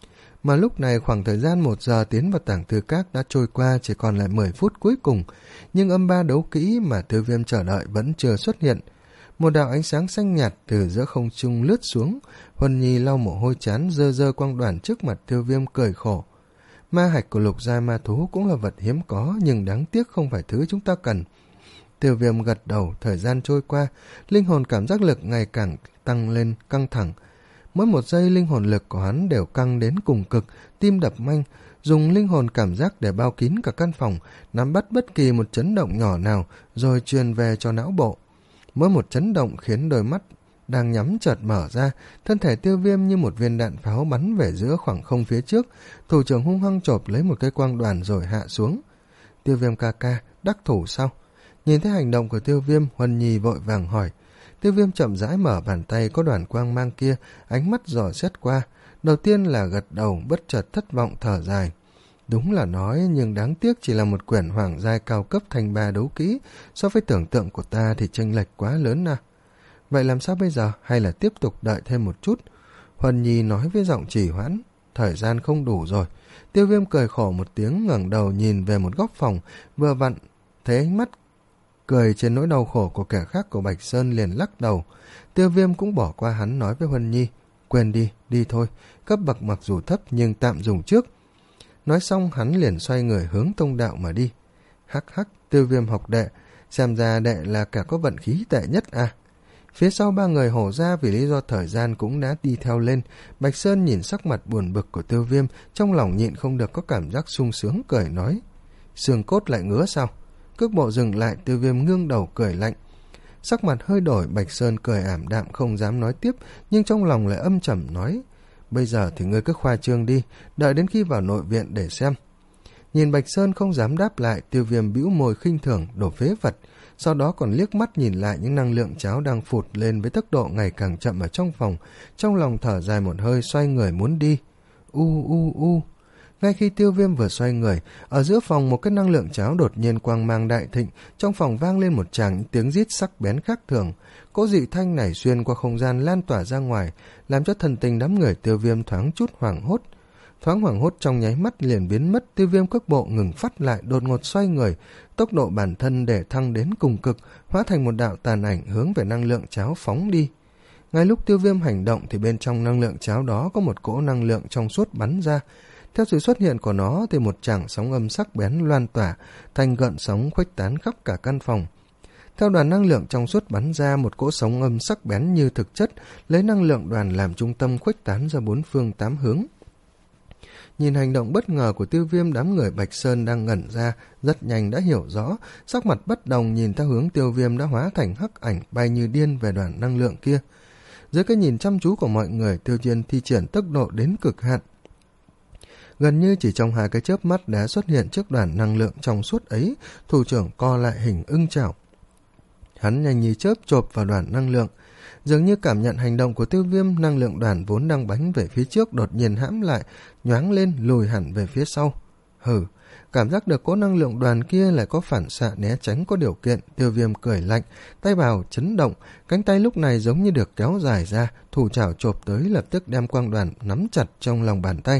Mà lúc này khoảng thời gian một giờ tiến vào tàng thư các đã trôi qua, chỉ còn lại mười phút cuối cùng, nhưng âm ba đấu kỹ mà Tiêu Viêm chờ đợi vẫn chưa xuất hiện. Một đạo ánh sáng xanh nhạt từ giữa không trung lướt xuống, Huân Nhi lau mồ hôi chán, dơ dơ quang đoàn trước mặt Tiêu Viêm cười khổ. Ma hạch của lục gia ma thú cũng là vật hiếm có, nhưng đáng tiếc không phải thứ chúng ta cần. Tiêu Viêm gật đầu, thời gian trôi qua, linh hồn cảm giác lực ngày càng tăng lên căng thẳng. Mỗi một giây linh hồn lực của hắn đều căng đến cùng cực, tim đập nhanh, dùng linh hồn cảm giác để bao kín cả căn phòng, nắm bắt bất kỳ một chấn động nhỏ nào, rồi truyền về cho não bộ. Mỗi một chấn động khiến đôi mắt đang nhắm chợt mở ra, thân thể Tiêu Viêm như một viên đạn pháo bắn về giữa khoảng không phía trước, thủ trưởng hung hăng chộp lấy một cái quang đoàn rồi hạ xuống. Tiêu Viêm ca ca, đắc thủ sao? Nhìn thấy hành động của Tiêu Viêm, Huân Nhi vội vàng hỏi. Tiêu Viêm chậm rãi mở bàn tay có đoàn quang mang kia, ánh mắt dò xét qua, đầu tiên là gật đầu, bất chợt thất vọng thở dài. Đúng là nói, nhưng đáng tiếc chỉ là một quyển hoàng giai cao cấp thanh ba đấu kỹ, so với tưởng tượng của ta thì chênh lệch quá lớn à. Vậy làm sao bây giờ, hay là tiếp tục đợi thêm một chút? Huân Nhi nói với giọng trì hoãn, thời gian không đủ rồi. Tiêu Viêm cười khổ một tiếng, ngẩng đầu nhìn về một góc phòng, vừa vặn thấy ánh mắt cười trên nỗi đau khổ của kẻ khác của Bạch Sơn liền lắc đầu. Tiêu Viêm cũng bỏ qua hắn, nói với Huân Nhi, quên đi, đi thôi, cấp bậc mặc dù thấp nhưng tạm dùng trước. Nói xong hắn liền xoay người hướng tông đạo mà đi. Hắc hắc, Tiêu Viêm học đệ, xem ra đệ là cả có vận khí tệ nhất à. Phía sau ba người hổ ra vì lý do thời gian cũng đã đi theo lên. Bạch Sơn nhìn sắc mặt buồn bực của Tiêu Viêm, trong lòng nhịn không được có cảm giác sung sướng, cười nói, xương cốt lại ngứa sao? Cước bộ dừng lại, Tiêu Viêm ngương đầu cười lạnh. Sắc mặt hơi đổi, Bạch Sơn cười ảm đạm không dám nói tiếp, nhưng trong lòng lại âm trầm nói, bây giờ thì ngươi cứ khoa trương đi, đợi đến khi vào nội viện để xem. Nhìn Bạch Sơn không dám đáp lại, Tiêu Viêm bĩu môi khinh thường, đổ phế vật, sau đó còn liếc mắt nhìn lại những năng lượng cháo đang phụt lên với tốc độ ngày càng chậm ở trong phòng, trong lòng thở dài một hơi, xoay người muốn đi. U u u. Ngay khi Tiêu Viêm vừa xoay người, ở giữa phòng một cái năng lượng cháo đột nhiên quang mang đại thịnh, trong phòng vang lên một tràng những tiếng rít sắc bén khác thường. Cỗ dị thanh này xuyên qua không gian lan tỏa ra ngoài, làm cho thần tình đám người Tiêu Viêm thoáng chút hoảng hốt. Thoáng hoảng hốt trong nháy mắt liền biến mất, Tiêu Viêm cước bộ ngừng phát lại, đột ngột xoay người, tốc độ bản thân để thăng đến cùng cực, hóa thành một đạo tàn ảnh hướng về năng lượng cháo phóng đi. Ngay lúc Tiêu Viêm hành động thì bên trong năng lượng cháo đó có một cỗ năng lượng trong suốt bắn ra. Theo sự xuất hiện của nó thì một tràng sóng âm sắc bén loan tỏa thành gợn sóng khuếch tán khắp cả căn phòng. Theo đoàn năng lượng trong suốt bắn ra, một cỗ sóng âm sắc bén như thực chất lấy năng lượng đoàn làm trung tâm khuếch tán ra bốn phương tám hướng. Nhìn hành động bất ngờ của Tiêu Viêm, đám người Bạch Sơn đang ngẩn ra rất nhanh đã hiểu rõ, sắc mặt bất đồng nhìn theo hướng Tiêu Viêm đã hóa thành hắc ảnh bay như điên về đoàn năng lượng kia. Dưới cái nhìn chăm chú của mọi người, Tiêu Diên thi triển tốc độ đến cực hạn. Gần như chỉ trong hai cái chớp mắt đã xuất hiện trước đoàn năng lượng trong suốt ấy, thủ trưởng co lại hình ưng chảo. Hắn nhanh như chớp chộp vào đoàn năng lượng. Dường như cảm nhận hành động của Tiêu Viêm, năng lượng đoàn vốn đang bánh về phía trước đột nhiên hãm lại, nhoáng lên lùi hẳn về phía sau. Hừ, cảm giác được cỗ năng lượng đoàn kia lại có phản xạ né tránh có điều kiện. Tiêu Viêm cười lạnh, tay bào chấn động, cánh tay lúc này giống như được kéo dài ra, thủ chảo chộp tới lập tức đem quang đoàn nắm chặt trong lòng bàn tay.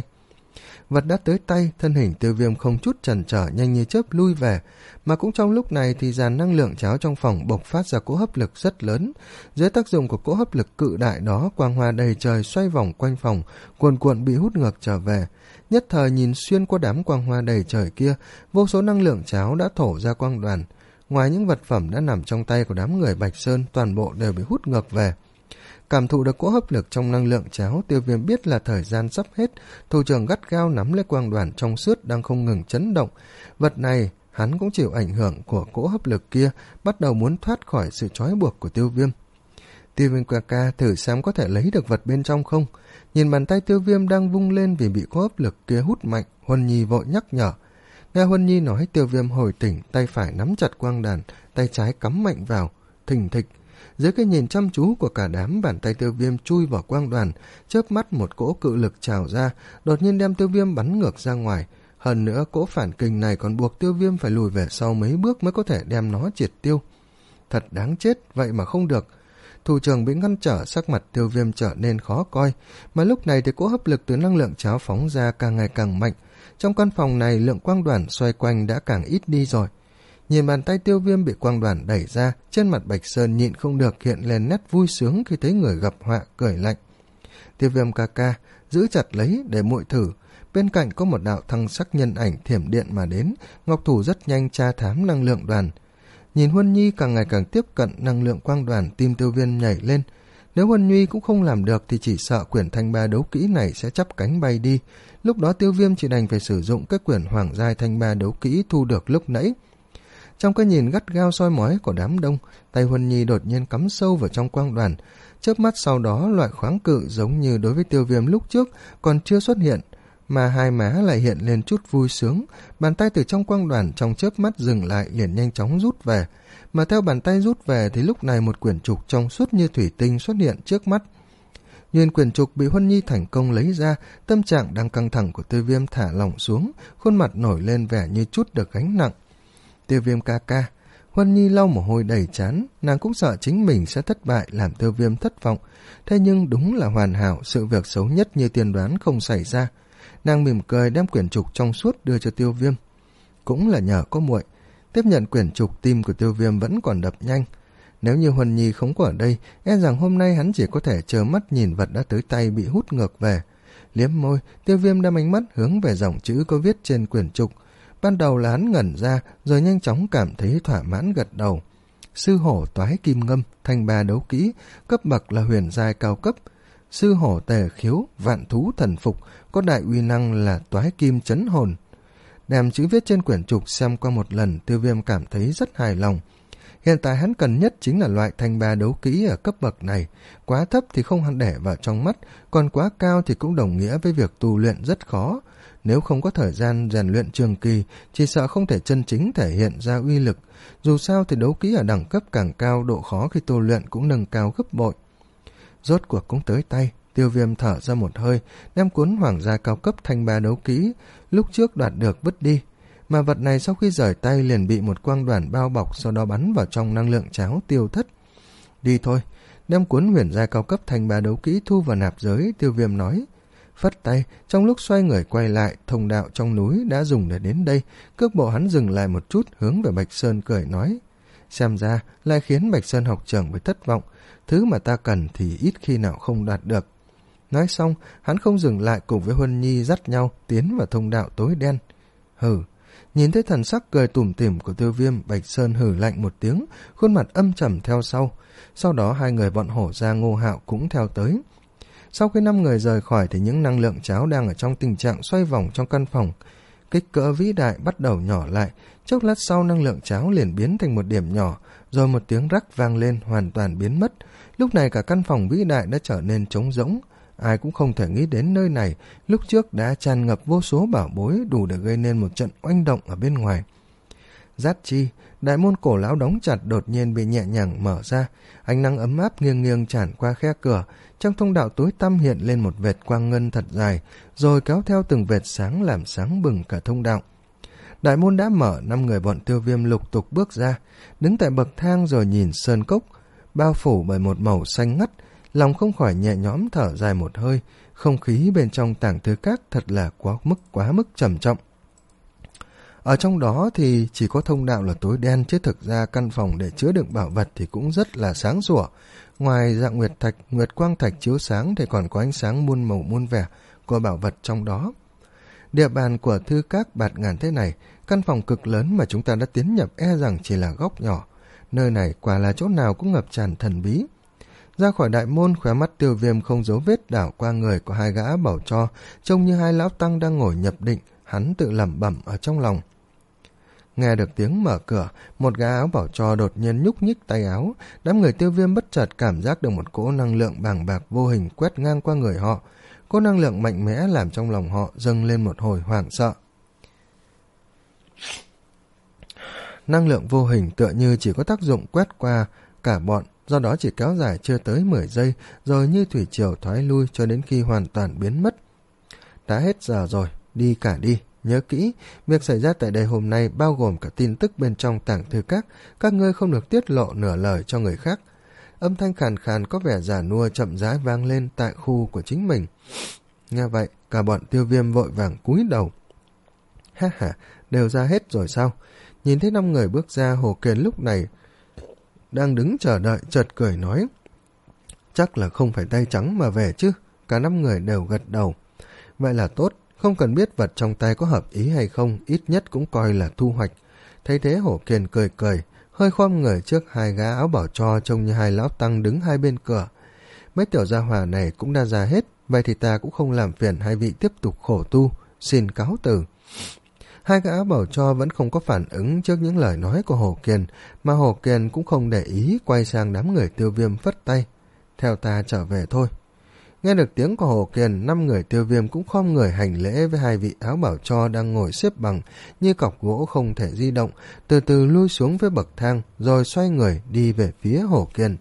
Vật đã tới tay, thân hình Tiêu Viêm không chút chần chờ nhanh như chớp lui về, mà cũng trong lúc này thì dàn năng lượng cháo trong phòng bộc phát ra cỗ hấp lực rất lớn. Dưới tác dụng của cỗ hấp lực cự đại đó, quang hoa đầy trời xoay vòng quanh phòng, cuồn cuộn bị hút ngược trở về. Nhất thời nhìn xuyên qua đám quang hoa đầy trời kia, vô số năng lượng cháo đã thổ ra quang đoàn. Ngoài những vật phẩm đã nằm trong tay của đám người Bạch Sơn, toàn bộ đều bị hút ngược về. Cảm thụ được cỗ hấp lực trong năng lượng cháo, Tiêu Viêm biết là thời gian sắp hết. Thủ trưởng gắt gao nắm lấy quang đoàn trong suốt đang không ngừng chấn động. Vật này hắn cũng chịu ảnh hưởng của cỗ hấp lực kia, bắt đầu muốn thoát khỏi sự trói buộc của Tiêu Viêm. Tiêu Viêm ca ca thử xem có thể lấy được vật bên trong không. Nhìn bàn tay Tiêu Viêm đang vung lên vì bị cỗ hấp lực kia hút mạnh, Huân Nhi vội nhắc nhở. Nghe Huân Nhi nói, Tiêu Viêm hồi tỉnh, tay phải nắm chặt quang đàn, tay trái cắm mạnh vào, thình thịch. Dưới cái nhìn chăm chú của cả đám, bàn tay Tiêu Viêm chui vào quang đoàn, chớp mắt một cỗ cự lực trào ra, đột nhiên đem Tiêu Viêm bắn ngược ra ngoài. Hơn nữa, cỗ phản kình này còn buộc Tiêu Viêm phải lùi về sau mấy bước mới có thể đem nó triệt tiêu. Thật đáng chết, vậy mà không được. Thủ trưởng bị ngăn trở, sắc mặt Tiêu Viêm trở nên khó coi, mà lúc này thì cỗ hấp lực từ năng lượng cháo phóng ra càng ngày càng mạnh. Trong căn phòng này, lượng quang đoàn xoay quanh đã càng ít đi rồi. Nhìn bàn tay Tiêu Viêm bị quang đoàn đẩy ra, trên mặt Bạch Sơn nhịn không được hiện lên nét vui sướng khi thấy người gặp họa, cười lạnh. Tiêu Viêm ca ca, giữ chặt lấy để muội thử. Bên cạnh có một đạo thăng sắc nhân ảnh thiểm điện mà đến, ngọc thủ rất nhanh tra thám năng lượng đoàn. Nhìn Huân Nhi càng ngày càng tiếp cận năng lượng quang đoàn, tim Tiêu Viêm nhảy lên. Nếu Huân Nhi cũng không làm được thì chỉ sợ quyển thanh ba đấu kỹ này sẽ chắp cánh bay đi. Lúc đó Tiêu Viêm chỉ đành phải sử dụng cái quyển hoàng giai thanh ba đấu kỹ thu được lúc nãy. Trong cái nhìn gắt gao soi mói của đám đông, tay Huân Nhi đột nhiên cắm sâu vào trong quang đoàn. Chớp mắt sau đó, loại khoáng cự giống như đối với Tiêu Viêm lúc trước còn chưa xuất hiện, mà hai má lại hiện lên chút vui sướng. Bàn tay từ trong quang đoàn trong chớp mắt dừng lại, liền nhanh chóng rút về. Mà theo bàn tay rút về thì lúc này một quyển trục trong suốt như thủy tinh xuất hiện trước mắt. Nhìn quyển trục bị Huân Nhi thành công lấy ra, tâm trạng đang căng thẳng của Tiêu Viêm thả lỏng xuống, khuôn mặt nổi lên vẻ như chút được gánh nặng. Tiêu Viêm ca ca, Huân Nhi lau mồ hôi đầy trán, nàng cũng sợ chính mình sẽ thất bại làm Tiêu Viêm thất vọng. Thế nhưng đúng là hoàn hảo, sự việc xấu nhất như tiên đoán không xảy ra. Nàng mỉm cười đem quyển trục trong suốt đưa cho Tiêu Viêm. Cũng là nhờ có muội. Tiếp nhận quyển trục, tim của Tiêu Viêm vẫn còn đập nhanh. Nếu như Huân Nhi không có ở đây, e rằng hôm nay hắn chỉ có thể trơ mắt nhìn vật đã tới tay bị hút ngược về. Liếm môi, Tiêu Viêm đem ánh mắt hướng về dòng chữ có viết trên quyển trục. Ban đầu là hắn ngẩn ra, rồi nhanh chóng cảm thấy thỏa mãn gật đầu. Sư hổ toái kim ngâm, thanh ba đấu kỹ, cấp bậc là huyền giai cao cấp. Sư hổ tề khiếu, vạn thú thần phục, có đại uy năng là toái kim chấn hồn. Đem chữ viết trên quyển trục xem qua một lần, Tiêu Viêm cảm thấy rất hài lòng. Hiện tại hắn cần nhất chính là loại thanh ba đấu kỹ ở cấp bậc này. Quá thấp thì không để vào trong mắt, còn quá cao thì cũng đồng nghĩa với việc tu luyện rất khó. Nếu không có thời gian rèn luyện trường kỳ, chỉ sợ không thể chân chính thể hiện ra uy lực. Dù sao thì đấu kỹ ở đẳng cấp càng cao, độ khó khi tu luyện cũng nâng cao gấp bội. Rốt cuộc cũng tới tay, Tiêu Viêm thở ra một hơi, đem cuốn hoàng gia cao cấp thanh ba đấu kỹ lúc trước đoạt được vứt đi. Mà vật này sau khi rời tay liền bị một quang đoàn bao bọc, sau đó bắn vào trong năng lượng cháo tiêu thất. Đi thôi, đem cuốn huyền gia cao cấp thanh ba đấu kỹ thu vào nạp giới, Tiêu Viêm nói. Phất tay, trong lúc xoay người quay lại, thông đạo trong núi đã dùng để đến đây. Cước bộ hắn dừng lại một chút, hướng về Bạch Sơn cười nói. Xem ra lại khiến Bạch Sơn học trưởng bị thất vọng. Thứ mà ta cần thì ít khi nào không đạt được. Nói xong, hắn không dừng lại cùng với Huân Nhi dắt nhau tiến vào thông đạo tối đen. Hừ, nhìn thấy thần sắc cười tủm tỉm của Tiêu Viêm, Bạch Sơn hừ lạnh một tiếng, khuôn mặt âm trầm theo sau. Sau đó hai người bọn Hổ Gia Ngô Hạo cũng theo tới. Sau khi năm người rời khỏi thì những năng lượng cháo đang ở trong tình trạng xoay vòng trong căn phòng. Kích cỡ vĩ đại bắt đầu nhỏ lại, chốc lát sau năng lượng cháo liền biến thành một điểm nhỏ, rồi một tiếng rắc vang lên hoàn toàn biến mất. Lúc này cả căn phòng vĩ đại đã trở nên trống rỗng. Ai cũng không thể nghĩ đến nơi này lúc trước đã tràn ngập vô số bảo bối đủ để gây nên một trận oanh động ở bên ngoài. Giác chi, đại môn cổ lão đóng chặt đột nhiên bị nhẹ nhàng mở ra, ánh nắng ấm áp nghiêng nghiêng tràn qua khe cửa, trong thông đạo tối tăm hiện lên một vệt quang ngân thật dài, rồi kéo theo từng vệt sáng làm sáng bừng cả thông đạo. Đại môn đã mở, năm người bọn Tiêu Viêm lục tục bước ra, đứng tại bậc thang rồi nhìn sơn cốc bao phủ bởi một màu xanh ngắt, lòng không khỏi nhẹ nhõm thở dài một hơi. Không khí bên trong Tàng Thư Các thật là quá mức quá mức trầm trọng. Ở trong đó thì chỉ có thông đạo là tối đen, chứ thực ra căn phòng để chứa đựng bảo vật thì cũng rất là sáng sủa. Ngoài dạng nguyệt thạch, nguyệt quang thạch chiếu sáng thì còn có ánh sáng muôn màu muôn vẻ của bảo vật trong đó. Địa bàn của Thư Các bạt ngàn thế này, căn phòng cực lớn mà chúng ta đã tiến nhập e rằng chỉ là góc nhỏ. Nơi này quả là chỗ nào cũng ngập tràn thần bí. Ra khỏi đại môn, khóe mắt Tiêu Viêm không dấu vết đảo qua người của hai gã bảo cho, trông như hai lão tăng đang ngồi nhập định. Hắn tự lẩm bẩm ở trong lòng. Nghe được tiếng mở cửa, một gã áo bảo cho đột nhiên nhúc nhích tay áo. Đám người Tiêu Viêm bất chợt cảm giác được một cỗ năng lượng bàng bạc vô hình quét ngang qua người họ. Cỗ năng lượng mạnh mẽ làm trong lòng họ dâng lên một hồi hoảng sợ. Năng lượng vô hình tựa như chỉ có tác dụng quét qua cả bọn, do đó chỉ kéo dài chưa tới mười giây, rồi như thủy triều thoái lui cho đến khi hoàn toàn biến mất. Đã hết giờ rồi, đi cả đi. Nhớ kỹ, việc xảy ra tại đây hôm nay bao gồm cả tin tức bên trong Tàng Thư Các, các ngươi không được tiết lộ nửa lời cho người khác. Âm thanh khàn khàn có vẻ già nua chậm rãi vang lên tại khu của chính mình. Nghe vậy, cả bọn Tiêu Viêm vội vàng cúi đầu. Ha ha, đều ra hết rồi sao? Nhìn thấy năm người bước ra, Hồ Kiền lúc này đang đứng chờ đợi, chợt cười nói. Chắc là không phải tay trắng mà về chứ. Cả năm người đều gật đầu. Vậy là tốt. Không cần biết vật trong tay có hợp ý hay không, ít nhất cũng coi là thu hoạch. Thấy thế Hổ Kiền cười cười, hơi khom người trước hai gã áo bảo cho trông như hai lão tăng đứng hai bên cửa. Mấy tiểu gia hỏa này cũng đã ra hết, vậy thì ta cũng không làm phiền hai vị tiếp tục khổ tu, xin cáo từ. Hai gã áo bảo cho vẫn không có phản ứng trước những lời nói của Hổ Kiền, mà Hổ Kiền cũng không để ý, quay sang đám người Tiêu Viêm phất tay. Theo ta trở về thôi. Nghe được tiếng của Hồ Kiền, năm người Tiêu Viêm cũng khom người hành lễ với hai vị áo bảo cho đang ngồi xếp bằng như cọc gỗ không thể di động, từ từ lui xuống với bậc thang, rồi xoay người đi về phía Hồ Kiền.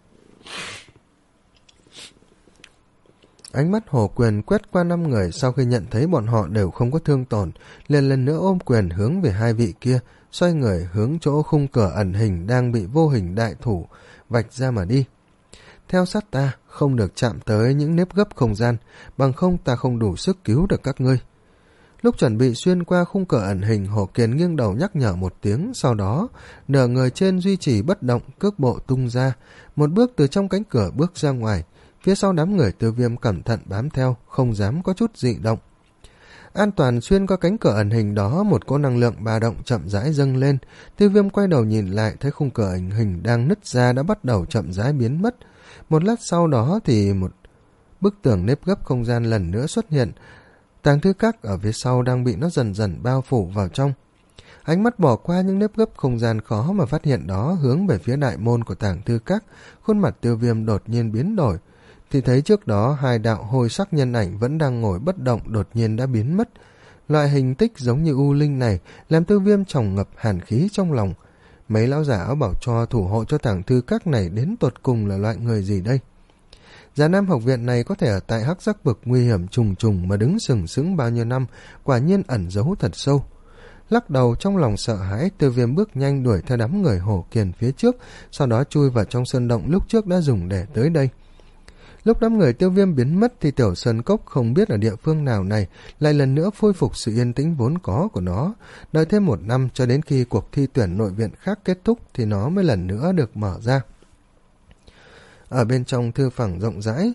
Ánh mắt Hồ Quyền quét qua năm người, sau khi nhận thấy bọn họ đều không có thương tổn, liền lần nữa ôm quyền hướng về hai vị kia, xoay người hướng chỗ khung cửa ẩn hình đang bị vô hình đại thủ vạch ra mà đi. Theo sát ta, không được chạm tới những nếp gấp không gian, bằng không ta không đủ sức cứu được các ngươi. Lúc chuẩn bị xuyên qua khung cửa ẩn hình, Hổ Kiền nghiêng đầu nhắc nhở một tiếng, sau đó nửa người trên duy trì bất động, cước bộ tung ra, một bước từ trong cánh cửa bước ra ngoài. Phía sau đám người Tiêu Viêm cẩn thận bám theo, không dám có chút dị động. An toàn xuyên qua cánh cửa ẩn hình đó, một cỗ năng lượng ba động chậm rãi dâng lên. Tiêu Viêm quay đầu nhìn lại, thấy khung cửa ẩn hình đang nứt ra đã bắt đầu chậm rãi biến mất. Một lát sau đó thì một bức tường nếp gấp không gian lần nữa xuất hiện. Tàng Thư Các ở phía sau đang bị nó dần dần bao phủ vào trong. Ánh mắt bỏ qua những nếp gấp không gian khó mà phát hiện đó, hướng về phía đại môn của Tàng Thư Các, khuôn mặt Tiêu Viêm đột nhiên biến đổi. Thì thấy trước đó hai đạo hồi sắc nhân ảnh vẫn đang ngồi bất động đột nhiên đã biến mất. Loại hình tích giống như u linh này làm Tiêu Viêm tròng ngập hàn khí trong lòng. Mấy lão giả áo bảo cho thủ hộ cho Tàng Thư Các này đến tột cùng là loại người gì đây? Già Nam học viện này có thể ở tại hắc giác vực nguy hiểm trùng trùng mà đứng sừng sững bao nhiêu năm, quả nhiên ẩn giấu thật sâu. Lắc đầu trong lòng sợ hãi, Tiêu Viêm bước nhanh đuổi theo đám người Hổ Kiền phía trước, sau đó chui vào trong sơn động lúc trước đã dùng để tới đây. Lúc đám người Tiêu Viêm biến mất thì tiểu sơn cốc không biết ở địa phương nào này lại lần nữa khôi phục sự yên tĩnh vốn có của nó. Đợi thêm một năm cho đến khi cuộc thi tuyển nội viện khác kết thúc thì nó mới lần nữa được mở ra. Ở bên trong thư phòng rộng rãi,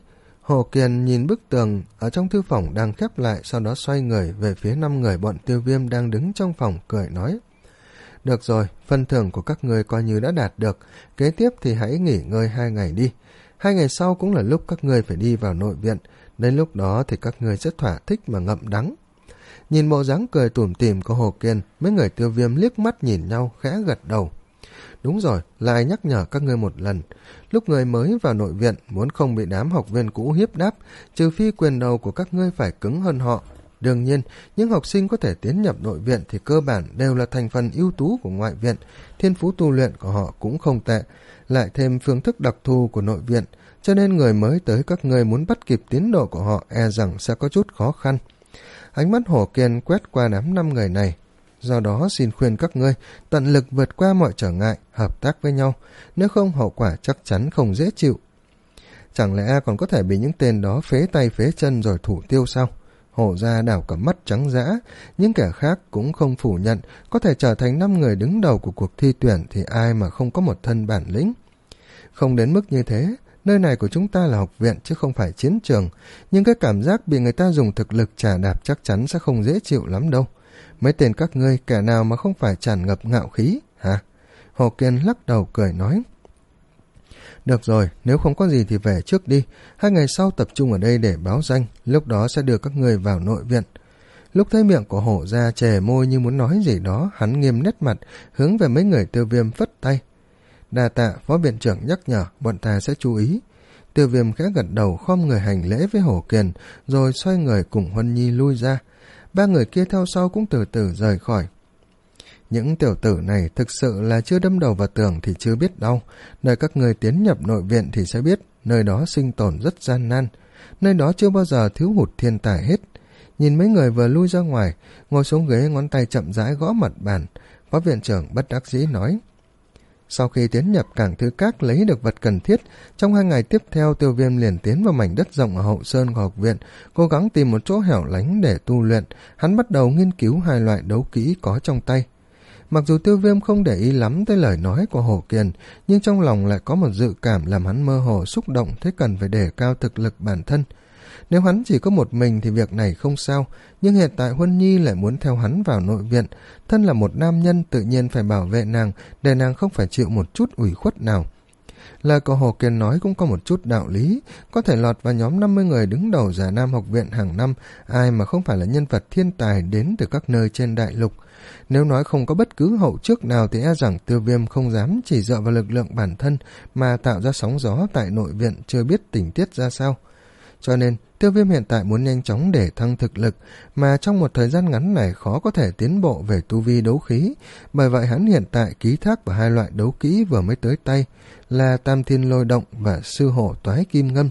Hồ Kiền nhìn bức tường ở trong thư phòng đang khép lại, sau đó xoay người về phía năm người bọn Tiêu Viêm đang đứng trong phòng, cười nói: Được rồi, phần thưởng của các người coi như đã đạt được, kế tiếp thì hãy nghỉ ngơi hai ngày đi. Hai ngày sau cũng là lúc các ngươi phải đi vào nội viện, đến lúc đó thì các ngươi sẽ thỏa thích mà ngậm đắng. Nhìn bộ dáng cười tủm tỉm của Hồ Kiền, mấy người Tiêu Viêm liếc mắt nhìn nhau, khẽ gật đầu. Đúng rồi, lại nhắc nhở các ngươi một lần, lúc người mới vào nội viện muốn không bị đám học viên cũ hiếp đáp, trừ phi quyền đầu của các ngươi phải cứng hơn họ. Đương nhiên, những học sinh có thể tiến nhập nội viện thì cơ bản đều là thành phần ưu tú của ngoại viện, thiên phú tu luyện của họ cũng không tệ, lại thêm phương thức đặc thù của nội viện, cho nên người mới tới các ngươi muốn bắt kịp tiến độ của họ e rằng sẽ có chút khó khăn. Ánh mắt Hồ Kiền quét qua đám năm người này. Do đó xin khuyên các ngươi tận lực vượt qua mọi trở ngại, hợp tác với nhau, nếu không hậu quả chắc chắn không dễ chịu. Chẳng lẽ còn có thể bị những tên đó phế tay phế chân rồi thủ tiêu sao? Hổ ra đảo cả mắt trắng dã, những kẻ khác cũng không phủ nhận có thể trở thành năm người đứng đầu của cuộc thi tuyển thì ai mà không có một thân bản lĩnh. Không đến mức như thế, nơi này của chúng ta là học viện chứ không phải chiến trường, nhưng cái cảm giác bị người ta dùng thực lực chà đạp chắc chắn sẽ không dễ chịu lắm đâu. Mấy tên các ngươi kẻ nào mà không phải tràn ngập ngạo khí, hả? Hồ Kiên lắc đầu cười nói. Được rồi, nếu không có gì thì về trước đi, hai ngày sau tập trung ở đây để báo danh, lúc đó sẽ đưa các ngươi vào nội viện. Lúc thấy miệng của Hổ ra chề môi như muốn nói gì đó, hắn nghiêm nét mặt, hướng về mấy người Tiêu Viêm phất tay. Đa tạ, phó viện trưởng nhắc nhở, bọn ta sẽ chú ý. Tiêu Viêm khẽ gật đầu khom người hành lễ với Hổ Kiền, rồi xoay người cùng Huân Nhi lui ra. Ba người kia theo sau cũng từ từ rời khỏi. Những tiểu tử này thực sự là chưa đâm đầu vào tường thì chưa biết đau. Nơi các người tiến nhập nội viện thì sẽ biết, nơi đó sinh tồn rất gian nan. Nơi đó chưa bao giờ thiếu hụt thiên tài hết. Nhìn mấy người vừa lui ra ngoài, ngồi xuống ghế ngón tay chậm rãi gõ mặt bàn, phó viện trưởng bất đắc dĩ nói. Sau khi tiến nhập cảng Thư Các lấy được vật cần thiết, trong hai ngày tiếp theo Tiêu Viêm liền tiến vào mảnh đất rộng ở hậu sơn của học viện, cố gắng tìm một chỗ hẻo lánh để tu luyện. Hắn bắt đầu nghiên cứu hai loại đấu kỹ có trong tay. Mặc dù Tiêu Viêm không để ý lắm tới lời nói của Hổ Kiền, nhưng trong lòng lại có một dự cảm làm hắn mơ hồ xúc động thấy cần phải đề cao thực lực bản thân. Nếu hắn chỉ có một mình thì việc này không sao, nhưng hiện tại Huân Nhi lại muốn theo hắn vào nội viện. Thân là một nam nhân tự nhiên phải bảo vệ nàng, để nàng không phải chịu một chút ủy khuất nào. Lời của Hồ Kiền nói cũng có một chút đạo lý, có thể lọt vào nhóm năm mươi người đứng đầu Già Nam học viện hàng năm, ai mà không phải là nhân vật thiên tài đến từ các nơi trên đại lục. Nếu nói không có bất cứ hậu trước nào thì e rằng Tiêu Viêm không dám chỉ dựa vào lực lượng bản thân mà tạo ra sóng gió tại nội viện chưa biết tình tiết ra sao. Cho nên, Tiêu Viêm hiện tại muốn nhanh chóng để thăng thực lực, mà trong một thời gian ngắn này khó có thể tiến bộ về tu vi đấu khí, bởi vậy hắn hiện tại ký thác vào hai loại đấu kỹ vừa mới tới tay, là Tam Thiên Lôi Động và Sư Hổ Toái Kim Ngâm.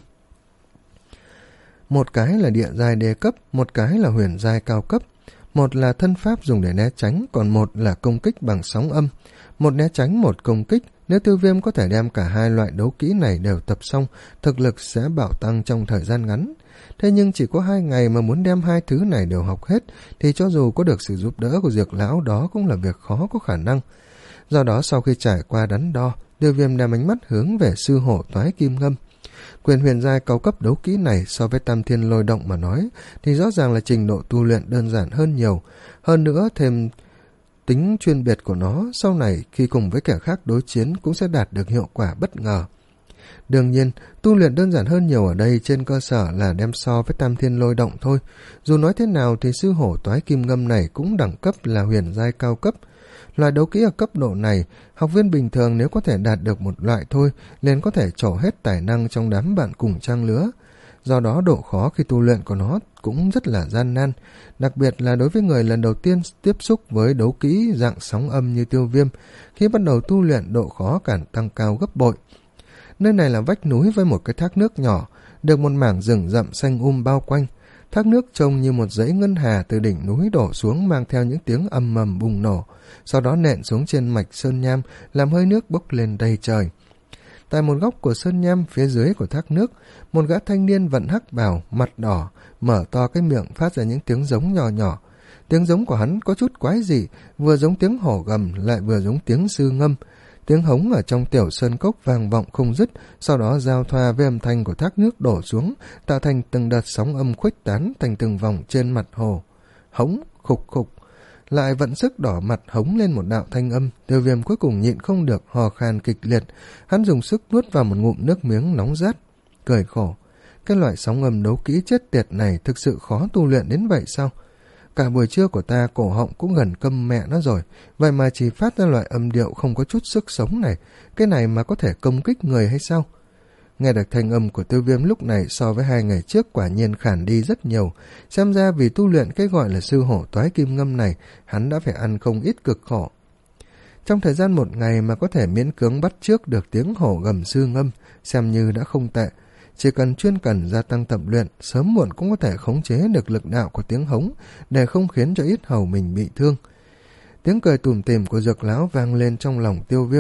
Một cái là địa giai đê cấp, một cái là huyền giai cao cấp. Một là thân pháp dùng để né tránh, còn một là công kích bằng sóng âm. Một né tránh, một công kích. Nếu Tiêu Viêm có thể đem cả hai loại đấu kỹ này đều tập xong, thực lực sẽ bạo tăng trong thời gian ngắn. Thế nhưng chỉ có hai ngày mà muốn đem hai thứ này đều học hết, thì cho dù có được sự giúp đỡ của Dược Lão đó cũng là việc khó có khả năng. Do đó sau khi trải qua đắn đo, Tiêu Viêm đem ánh mắt hướng về Sư Hổ Toái Kim Ngâm. Quyền huyền giai cao cấp đấu kỹ này so với Tam Thiên Lôi Động mà nói thì rõ ràng là trình độ tu luyện đơn giản hơn nhiều. Hơn nữa thêm tính chuyên biệt của nó sau này khi cùng với kẻ khác đối chiến cũng sẽ đạt được hiệu quả bất ngờ. Đương nhiên, tu luyện đơn giản hơn nhiều ở đây trên cơ sở là đem so với Tam Thiên Lôi Động thôi. Dù nói thế nào thì Sư Hổ Toái Kim Ngâm này cũng đẳng cấp là huyền giai cao cấp. Loại đấu kỹ ở cấp độ này, học viên bình thường nếu có thể đạt được một loại thôi, liền có thể trổ hết tài năng trong đám bạn cùng trang lứa. Do đó độ khó khi tu luyện của nó cũng rất là gian nan, đặc biệt là đối với người lần đầu tiên tiếp xúc với đấu kỹ dạng sóng âm như Tiêu Viêm. Khi bắt đầu tu luyện, độ khó càng tăng cao gấp bội. Nơi này là vách núi với một cái thác nước nhỏ, được một mảng rừng rậm xanh um bao quanh. Thác nước trông như một dãy ngân hà từ đỉnh núi đổ xuống mang theo những tiếng ầm ầm bùng nổ, sau đó nện xuống trên mạch sơn nham làm hơi nước bốc lên đầy trời. Tại một góc của sơn nham phía dưới của thác nước, một gã thanh niên vận hắc bào, mặt đỏ, mở to cái miệng phát ra những tiếng giống nhỏ nhỏ. Tiếng giống của hắn có chút quái dị, vừa giống tiếng hổ gầm lại vừa giống tiếng sư ngâm. Tiếng hống ở trong tiểu sơn cốc vang vọng không dứt, sau đó giao thoa với âm thanh của thác nước đổ xuống, tạo thành từng đợt sóng âm khuếch tán thành từng vòng trên mặt hồ. Hống, khục khục, lại vận sức đỏ mặt hống lên một đạo thanh âm. Tiêu Viêm cuối cùng nhịn không được, hò khan kịch liệt. Hắn dùng sức nuốt vào một ngụm nước miếng nóng rát, cười khổ. Cái loại sóng âm đấu kỹ chết tiệt này thực sự khó tu luyện đến vậy sao? Cả buổi trưa của ta cổ họng cũng gần câm mẹ nó rồi, vậy mà chỉ phát ra loại âm điệu không có chút sức sống này, cái này mà có thể công kích người hay sao? Nghe được thanh âm của Tiêu Viêm lúc này so với hai ngày trước quả nhiên khản đi rất nhiều, xem ra vì tu luyện cái gọi là sư hổ toái kim ngâm này, hắn đã phải ăn không ít cực khổ. Trong thời gian một ngày mà có thể miễn cưỡng bắt chước được tiếng hổ gầm sư ngâm, xem như đã không tệ. Chỉ cần chuyên cần gia tăng tập luyện, sớm muộn cũng có thể khống chế được lực đạo của tiếng hống, để không khiến cho yết hầu mình bị thương. Tiếng cười tủm tỉm của Dược lão vang lên trong lòng Tiêu Viêm.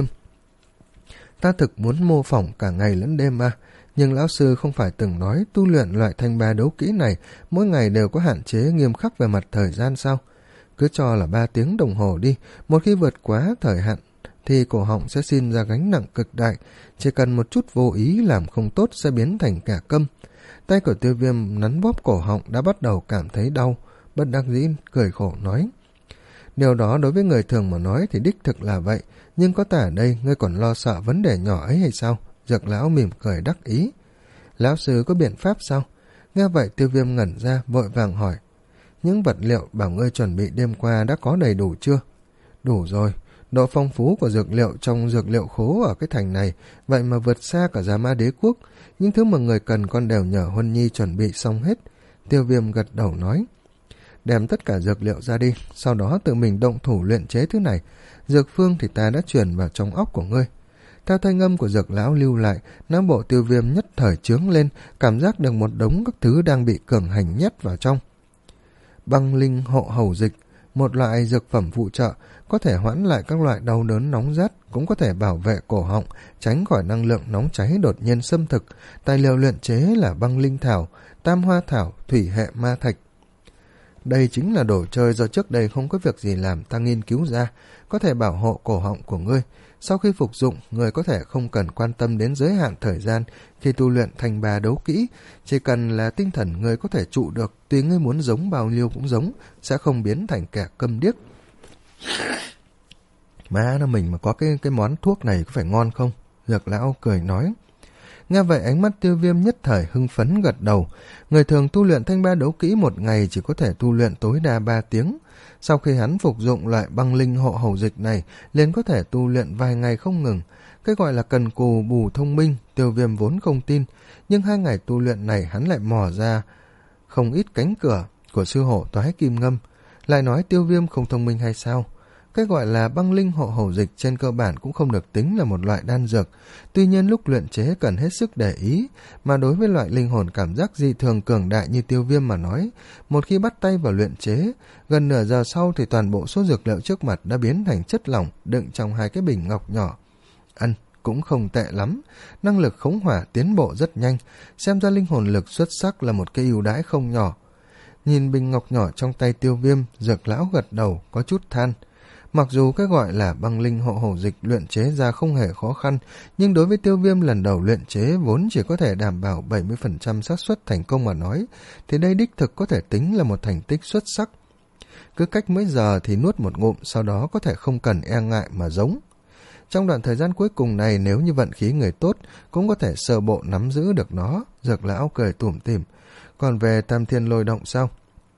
Ta thực muốn mô phỏng cả ngày lẫn đêm mà, nhưng lão sư không phải từng nói tu luyện loại thanh ba đấu kỹ này mỗi ngày đều có hạn chế nghiêm khắc về mặt thời gian sao? Cứ cho là ba tiếng đồng hồ đi, một khi vượt quá thời hạn thì cổ họng sẽ sinh ra gánh nặng cực đại, chỉ cần một chút vô ý làm không tốt sẽ biến thành cả câm. Tay của Tiêu Viêm nắn bóp cổ họng đã bắt đầu cảm thấy đau, bất đắc dĩ cười khổ nói. Điều đó đối với người thường mà nói thì đích thực là vậy, nhưng có ta ở đây ngươi còn lo sợ vấn đề nhỏ ấy hay sao? Dược lão mỉm cười đắc ý. Lão sư có biện pháp sao? Nghe vậy Tiêu Viêm ngẩn ra, vội vàng hỏi. Những vật liệu bảo ngươi chuẩn bị đêm qua đã có đầy đủ chưa? Đủ rồi. Độ phong phú của dược liệu trong dược liệu khố ở cái thành này vậy mà vượt xa cả Giá Ma Đế Quốc. Những thứ mà người cần con đều nhờ Huân Nhi chuẩn bị xong hết. Tiêu Viêm gật đầu nói. Đem tất cả dược liệu ra đi, sau đó tự mình động thủ luyện chế thứ này. Dược phương thì ta đã chuyển vào trong óc của ngươi. Theo thanh âm của Dược lão lưu lại, não bộ Tiêu Viêm nhất thời chướng lên, cảm giác được một đống các thứ đang bị cường hành nhét vào trong. Băng linh hộ hầu dịch, một loại dược phẩm phụ trợ, có thể hoãn lại các loại đau đớn nóng rát, cũng có thể bảo vệ cổ họng, tránh khỏi năng lượng nóng cháy đột nhiên xâm thực. Tài liệu luyện chế là băng linh thảo, tam hoa thảo, thủy hệ ma thạch. Đây chính là đồ chơi do trước đây không có việc gì làm ta nghiên cứu ra, có thể bảo hộ cổ họng của ngươi. Sau khi phục dụng, người có thể không cần quan tâm đến giới hạn thời gian khi tu luyện thành bà đấu kỹ, chỉ cần là tinh thần người có thể trụ được, tùy ngươi muốn giống bao nhiêu cũng giống, sẽ không biến thành kẻ câm điếc. Má nó mình mà có cái cái món thuốc này có phải ngon không? Dược lão cười nói. Nghe vậy ánh mắt Tiêu Viêm nhất thời hưng phấn gật đầu. Người thường tu luyện thanh ba đấu kỹ một ngày chỉ có thể tu luyện tối đa ba tiếng. Sau khi hắn phục dụng loại băng linh hộ hầu dịch này, liền có thể tu luyện vài ngày không ngừng. Cái gọi là cần cù bù thông minh, Tiêu Viêm vốn không tin, nhưng hai ngày tu luyện này hắn lại mò ra không ít cánh cửa của sư hổ toái kim ngâm. Lại nói Tiêu Viêm không thông minh hay sao? Cái gọi là băng linh hộ hầu dịch trên cơ bản cũng không được tính là một loại đan dược. Tuy nhiên lúc luyện chế cần hết sức để ý, mà đối với loại linh hồn cảm giác dị thường cường đại như Tiêu Viêm mà nói, một khi bắt tay vào luyện chế, gần nửa giờ sau thì toàn bộ số dược liệu trước mặt đã biến thành chất lỏng đựng trong hai cái bình ngọc nhỏ. Ăn cũng không tệ lắm, năng lực khống hỏa tiến bộ rất nhanh, xem ra linh hồn lực xuất sắc là một cái ưu đãi không nhỏ. Nhìn bình ngọc nhỏ trong tay Tiêu Viêm, Dược lão gật đầu có chút than. Mặc dù cái gọi là băng linh hộ hầu dịch luyện chế ra không hề khó khăn, nhưng đối với Tiêu Viêm lần đầu luyện chế vốn chỉ có thể đảm bảo bảy mươi phần trăm xác suất thành công mà nói, thì đây đích thực có thể tính là một thành tích xuất sắc. Cứ cách mấy giờ thì nuốt một ngụm, sau đó có thể không cần e ngại mà giống. Trong đoạn thời gian cuối cùng này, nếu như vận khí người tốt, cũng có thể sơ bộ nắm giữ được nó. Dược lão cười tủm tỉm. Còn về Tam Thiên Lôi Động sao?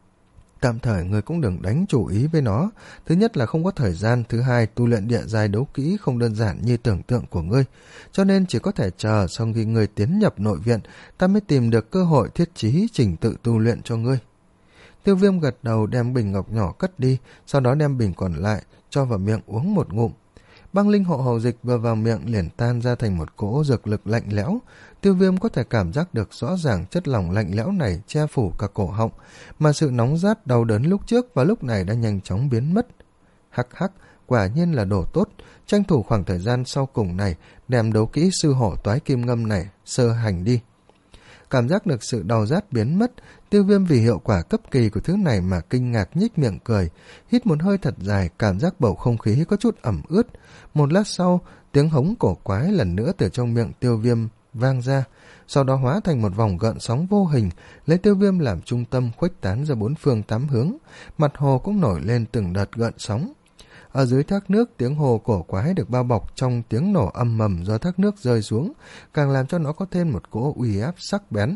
Tạm thời người cũng đừng đánh chủ ý với nó. Thứ nhất là không có thời gian, thứ hai tu luyện địa giai đấu kỹ không đơn giản như tưởng tượng của ngươi, cho nên chỉ có thể chờ sau khi ngươi tiến nhập nội viện, ta mới tìm được cơ hội thiết trí trình tự tu luyện cho ngươi. Tiêu Viêm gật đầu đem bình ngọc nhỏ cất đi, sau đó đem bình còn lại cho vào miệng uống một ngụm. Băng linh hộ hầu dịch vừa vào miệng liền tan ra thành một cỗ dược lực lạnh lẽo. Tiêu Viêm có thể cảm giác được rõ ràng chất lỏng lạnh lẽo này che phủ cả cổ họng, mà sự nóng rát đau đớn lúc trước và lúc này đã nhanh chóng biến mất. Hắc hắc, quả nhiên là đồ tốt, tranh thủ khoảng thời gian sau cùng này, đem đấu kỹ sư hổ toái kim ngâm này sơ hành đi. cảm giác được sự đau rát biến mất. Tiêu Viêm vì hiệu quả cấp kỳ của thứ này mà kinh ngạc nhếch miệng cười, hít một hơi thật dài, cảm giác bầu không khí có chút ẩm ướt. Một lát sau, tiếng hống cổ quái lần nữa từ trong miệng Tiêu Viêm vang ra, sau đó hóa thành một vòng gợn sóng vô hình, lấy Tiêu Viêm làm trung tâm khuếch tán ra bốn phương tám hướng. Mặt hồ cũng nổi lên từng đợt gợn sóng. Ở dưới thác nước, tiếng hồ cổ quái được bao bọc trong tiếng nổ âm mầm do thác nước rơi xuống, càng làm cho nó có thêm một cỗ uy áp sắc bén.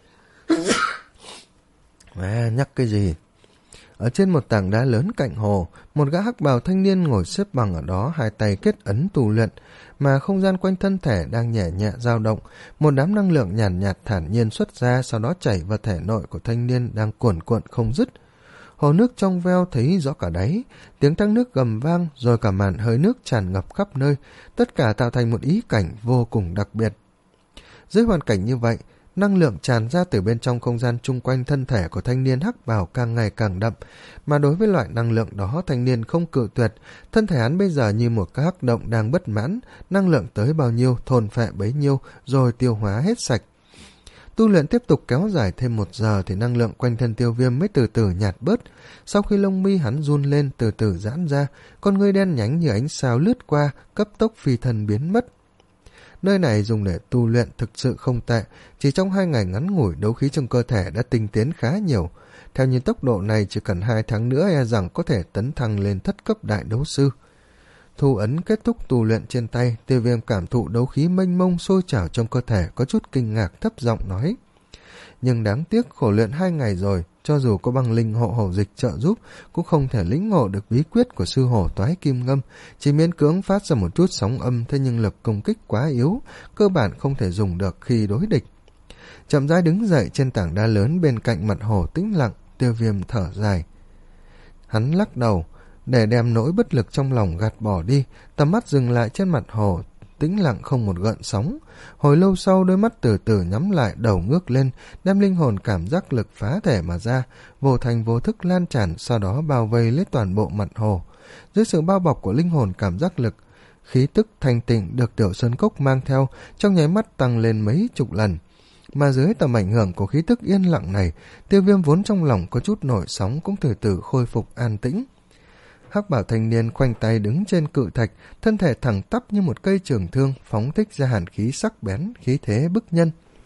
À, nhắc cái gì? Ở trên một tảng đá lớn cạnh hồ, một gã hắc bào thanh niên ngồi xếp bằng ở đó, hai tay kết ấn tu luyện, mà không gian quanh thân thể đang nhẹ nhẹ dao động. Một đám năng lượng nhàn nhạt, nhạt thản nhiên xuất ra, sau đó chảy vào thể nội của thanh niên đang cuồn cuộn không dứt. Hồ nước trong veo thấy rõ cả đáy, tiếng thác nước gầm vang, rồi cả màn hơi nước tràn ngập khắp nơi, tất cả tạo thành một ý cảnh vô cùng đặc biệt. Dưới hoàn cảnh như vậy, năng lượng tràn ra từ bên trong không gian chung quanh thân thể của thanh niên hắc bào càng ngày càng đậm, mà đối với loại năng lượng đó thanh niên không cự tuyệt. Thân thể hắn bây giờ như một cái hắc động đang bất mãn, năng lượng tới bao nhiêu thôn phệ bấy nhiêu, rồi tiêu hóa hết sạch. Tu luyện tiếp tục kéo dài thêm một giờ thì năng lượng quanh thân Tiêu Viêm mới từ từ nhạt bớt. Sau khi lông mi hắn run lên từ từ giãn ra, con ngươi đen nhánh như ánh sao lướt qua, cấp tốc phi thân biến mất. Nơi này dùng để tu luyện thực sự không tệ, chỉ trong hai ngày ngắn ngủi đấu khí trong cơ thể đã tinh tiến khá nhiều. Theo như tốc độ này chỉ cần hai tháng nữa e rằng có thể tấn thăng lên thất cấp đại đấu sư. Thu ấn kết thúc tu luyện trên tay, Tiêu Viêm cảm thụ đấu khí mênh mông sôi trào trong cơ thể, có chút kinh ngạc thấp giọng nói. Nhưng đáng tiếc khổ luyện hai ngày rồi, cho dù có băng linh hộ hổ dịch trợ giúp, cũng không thể lĩnh ngộ được bí quyết của sư hổ toái kim ngâm, chỉ miễn cưỡng phát ra một chút sóng âm, thế nhưng lực công kích quá yếu, cơ bản không thể dùng được khi đối địch. Chậm rãi đứng dậy trên tảng đá lớn bên cạnh mặt hồ tĩnh lặng, Tiêu Viêm thở dài. Hắn lắc đầu, để đem nỗi bất lực trong lòng gạt bỏ đi, tầm mắt dừng lại trên mặt hồ, tĩnh lặng không một gợn sóng. Hồi lâu sau, đôi mắt từ từ nhắm lại, đầu ngước lên, đem linh hồn cảm giác lực phá thể mà ra, vô thành vô thức lan tràn, sau đó bao vây lấy toàn bộ mặt hồ. Dưới sự bao bọc của linh hồn cảm giác lực, khí tức thanh tịnh được Tiểu Sơn Cốc mang theo trong nháy mắt tăng lên mấy chục lần. Mà dưới tầm ảnh hưởng của khí tức yên lặng này, Tiêu Viêm vốn trong lòng có chút nổi sóng cũng từ từ khôi phục an tĩnh. Hắc bảo thanh niên khoanh tay đứng trên cự thạch, thân thể thẳng tắp như một cây trường thương, phóng thích ra hàn khí sắc bén, khí thế bức nhân.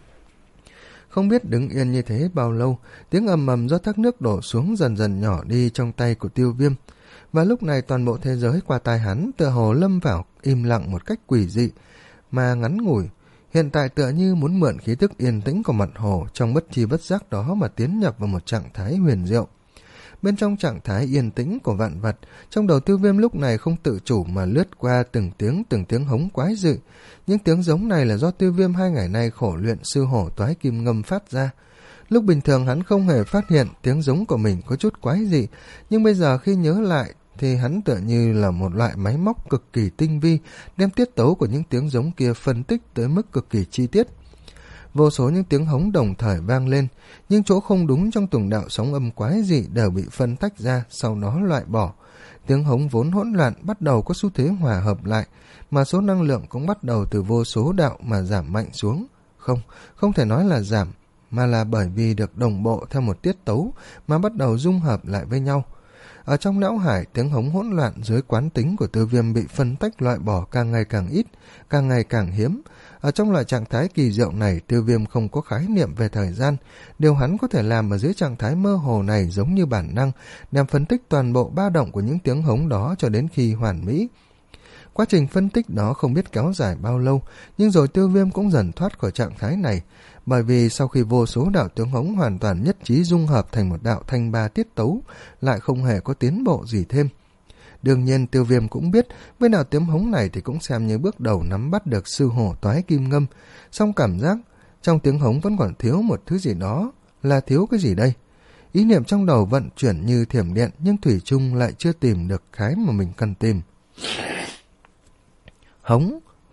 Không biết đứng yên như thế bao lâu, tiếng ầm ầm do thác nước đổ xuống dần dần nhỏ đi trong tay của Tiêu Viêm. Và lúc này toàn bộ thế giới qua tai hắn tựa hồ lâm vào im lặng một cách quỷ dị mà ngắn ngủi. Hiện tại tựa như muốn mượn khí tức yên tĩnh của mặt hồ trong bất chi bất giác đó mà tiến nhập vào một trạng thái huyền diệu. Bên trong trạng thái yên tĩnh của vạn vật, trong đầu Tiêu Viêm lúc này không tự chủ mà lướt qua từng tiếng từng tiếng hống quái dị. Những tiếng giống này là do Tiêu Viêm hai ngày nay khổ luyện sư hổ toái kim ngâm phát ra. Lúc bình thường hắn không hề phát hiện tiếng giống của mình có chút quái dị, nhưng bây giờ khi nhớ lại thì hắn tựa như là một loại máy móc cực kỳ tinh vi, đem tiết tấu của những tiếng giống kia phân tích tới mức cực kỳ chi tiết. Vô số những tiếng hống đồng thời vang lên, nhưng chỗ không đúng trong từng đạo sóng âm quái dị đều bị phân tách ra, sau đó loại bỏ. Tiếng hống vốn hỗn loạn bắt đầu có xu thế hòa hợp lại, mà số năng lượng cũng bắt đầu từ vô số đạo mà giảm mạnh xuống. Không, không thể nói là giảm, mà là bởi vì được đồng bộ theo một tiết tấu mà bắt đầu dung hợp lại với nhau. Ở trong não hải, tiếng hống hỗn loạn dưới quán tính của Tiêu Viêm bị phân tách loại bỏ càng ngày càng ít, càng ngày càng hiếm. Ở trong loại trạng thái kỳ diệu này, Tiêu Viêm không có khái niệm về thời gian. Điều hắn có thể làm ở dưới trạng thái mơ hồ này giống như bản năng, đem phân tích toàn bộ ba động của những tiếng hống đó cho đến khi hoàn mỹ. Quá trình phân tích đó không biết kéo dài bao lâu, nhưng rồi Tiêu Viêm cũng dần thoát khỏi trạng thái này, bởi vì sau khi vô số đạo tiếng hống hoàn toàn nhất trí dung hợp thành một đạo thanh ba tiết tấu, lại không hề có tiến bộ gì thêm. Đương nhiên Tiêu Viêm cũng biết với đạo tiếng hống này thì cũng xem như bước đầu nắm bắt được sư hổ toái kim ngâm, song cảm giác trong tiếng hống vẫn còn thiếu một thứ gì đó. Là thiếu cái gì đây? Ý niệm trong đầu vận chuyển như thiểm điện, nhưng thủy chung lại chưa tìm được cái mà mình cần tìm. Hống,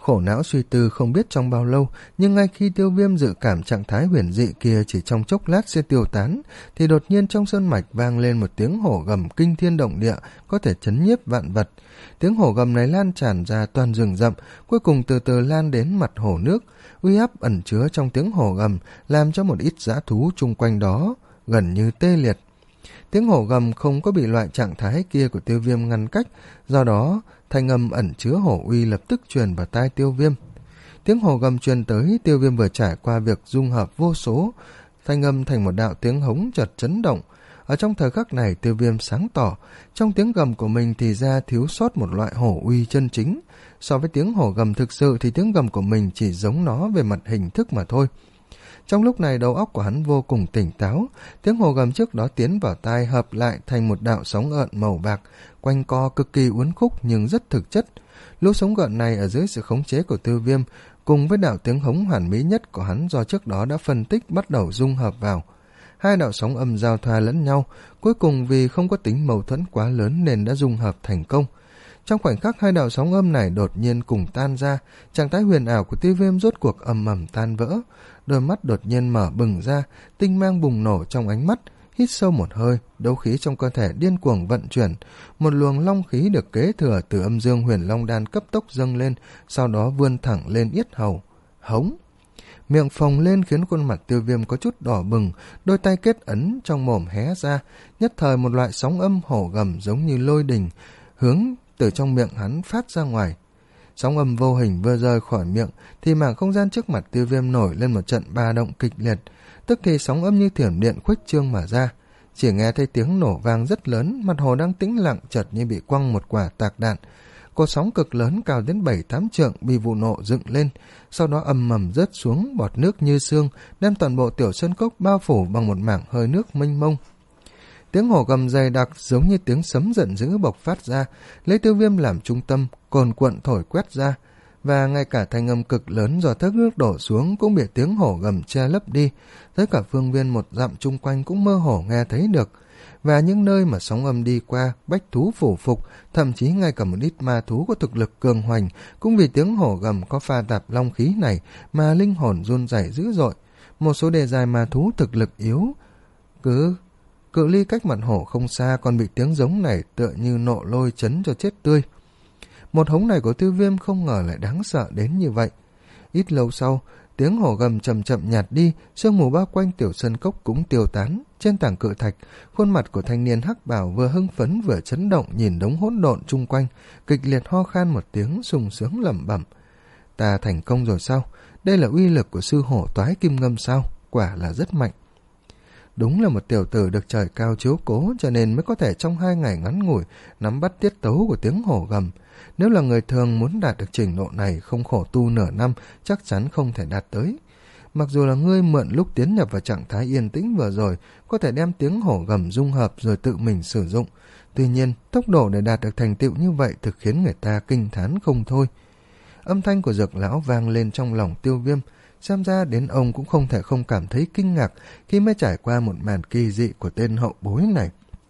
Khổ não suy tư không biết trong bao lâu, nhưng ngay khi Tiêu Viêm dự cảm trạng thái huyền dị kia chỉ trong chốc lát sẽ tiêu tán, thì đột nhiên trong sơn mạch vang lên một tiếng hổ gầm kinh thiên động địa, có thể chấn nhiếp vạn vật. Tiếng hổ gầm này lan tràn ra toàn rừng rậm, cuối cùng từ từ lan đến mặt hồ nước. Uy áp ẩn chứa trong tiếng hổ gầm làm cho một ít dã thú chung quanh đó gần như tê liệt. Tiếng hổ gầm không có bị loại trạng thái kia của Tiêu Viêm ngăn cách, do đó thanh âm ẩn chứa hổ uy lập tức truyền vào tai Tiêu Viêm. Tiếng hổ gầm truyền tới, Tiêu Viêm vừa trải qua việc dung hợp vô số thanh âm thành một đạo tiếng hống chợt chấn động. Ở trong thời khắc này, Tiêu Viêm sáng tỏ, trong tiếng gầm của mình thì ra thiếu sót một loại hổ uy chân chính. So với tiếng hổ gầm thực sự thì tiếng gầm của mình chỉ giống nó về mặt hình thức mà thôi. Trong lúc này đầu óc của hắn vô cùng tỉnh táo, tiếng hổ gầm trước đó tiến vào tai hợp lại thành một đạo sóng gợn màu bạc, quanh co cực kỳ uốn khúc nhưng rất thực chất. Lũ sóng gợn này ở dưới sự khống chế của Tiêu Viêm, cùng với đạo tiếng hống hoàn mỹ nhất của hắn do trước đó đã phân tích bắt đầu dung hợp vào. Hai đạo sóng âm giao thoa lẫn nhau, cuối cùng vì không có tính mâu thuẫn quá lớn nên đã dung hợp thành công. Trong khoảnh khắc hai đạo sóng âm này đột nhiên cùng tan ra, trạng thái huyền ảo của Tiêu Viêm rốt cuộc ầm ầm tan vỡ. Đôi mắt đột nhiên mở bừng ra, tinh mang bùng nổ trong ánh mắt. Hít sâu một hơi, đấu khí trong cơ thể điên cuồng vận chuyển. Một luồng long khí được kế thừa từ âm dương huyền long đan cấp tốc dâng lên, sau đó vươn thẳng lên yết hầu. Hống! Miệng phồng lên khiến khuôn mặt Tiêu Viêm có chút đỏ bừng, đôi tay kết ấn trong mồm hé ra. Nhất thời một loại sóng âm hổ gầm giống như lôi đình, hướng từ trong miệng hắn phát ra ngoài. Sóng âm vô hình vừa rời khỏi miệng thì mảng không gian trước mặt Tiêu Viêm nổi lên một trận ba động kịch liệt, tức thì sóng âm như thiểm điện khuếch trương mà ra. Chỉ nghe thấy tiếng nổ vang rất lớn, mặt hồ đang tĩnh lặng chợt như bị quăng một quả tạc đạn. Cột sóng cực lớn cao đến bảy tám trượng bị vụ nổ dựng lên, sau đó ầm ầm rớt xuống, bọt nước như sương đem toàn bộ tiểu sơn cốc bao phủ bằng một mảng hơi nước mênh mông. Tiếng hổ gầm dày đặc giống như tiếng sấm giận dữ bộc phát ra, lấy Tiêu Viêm làm trung tâm, cồn cuộn thổi quét ra, và ngay cả thanh âm cực lớn do thác nước đổ xuống cũng bị tiếng hổ gầm che lấp đi, tới cả phương viên một dặm chung quanh cũng mơ hồ nghe thấy được. Và những nơi mà sóng âm đi qua, bách thú phủ phục, thậm chí ngay cả một ít ma thú có thực lực cường hoành cũng vì tiếng hổ gầm có pha tạp long khí này mà linh hồn run rẩy dữ dội. Một số đề dài ma thú thực lực yếu, cứ cự ly cách mặt hổ không xa còn bị tiếng giống này tựa như nộ lôi chấn cho chết tươi. Một hống này của Tiêu Viêm không ngờ lại đáng sợ đến như vậy. Ít lâu sau, tiếng hổ gầm chậm chậm nhạt đi, sương mù bao quanh tiểu sơn cốc cũng tiêu tán. Trên tảng cự thạch, khuôn mặt của thanh niên hắc bào vừa hưng phấn vừa chấn động nhìn đống hỗn độn chung quanh, kịch liệt ho khan một tiếng sung sướng lẩm bẩm: "Ta thành công rồi sao? Đây là uy lực của sư hổ toái kim ngâm sao? Quả là rất mạnh." Đúng là một tiểu tử được trời cao chiếu cố, cho nên mới có thể trong hai ngày ngắn ngủi nắm bắt tiết tấu của tiếng hổ gầm. Nếu là người thường muốn đạt được trình độ này không khổ tu nửa năm chắc chắn không thể đạt tới. Mặc dù là ngươi mượn lúc tiến nhập vào trạng thái yên tĩnh vừa rồi có thể đem tiếng hổ gầm dung hợp rồi tự mình sử dụng, tuy nhiên tốc độ để đạt được thành tựu như vậy thực khiến người ta kinh thán không thôi. Âm thanh của Dược lão vang lên trong lòng Tiêu Viêm, xem ra đến ông cũng không thể không cảm thấy kinh ngạc khi mới trải qua một màn kỳ dị của tên hậu bối này.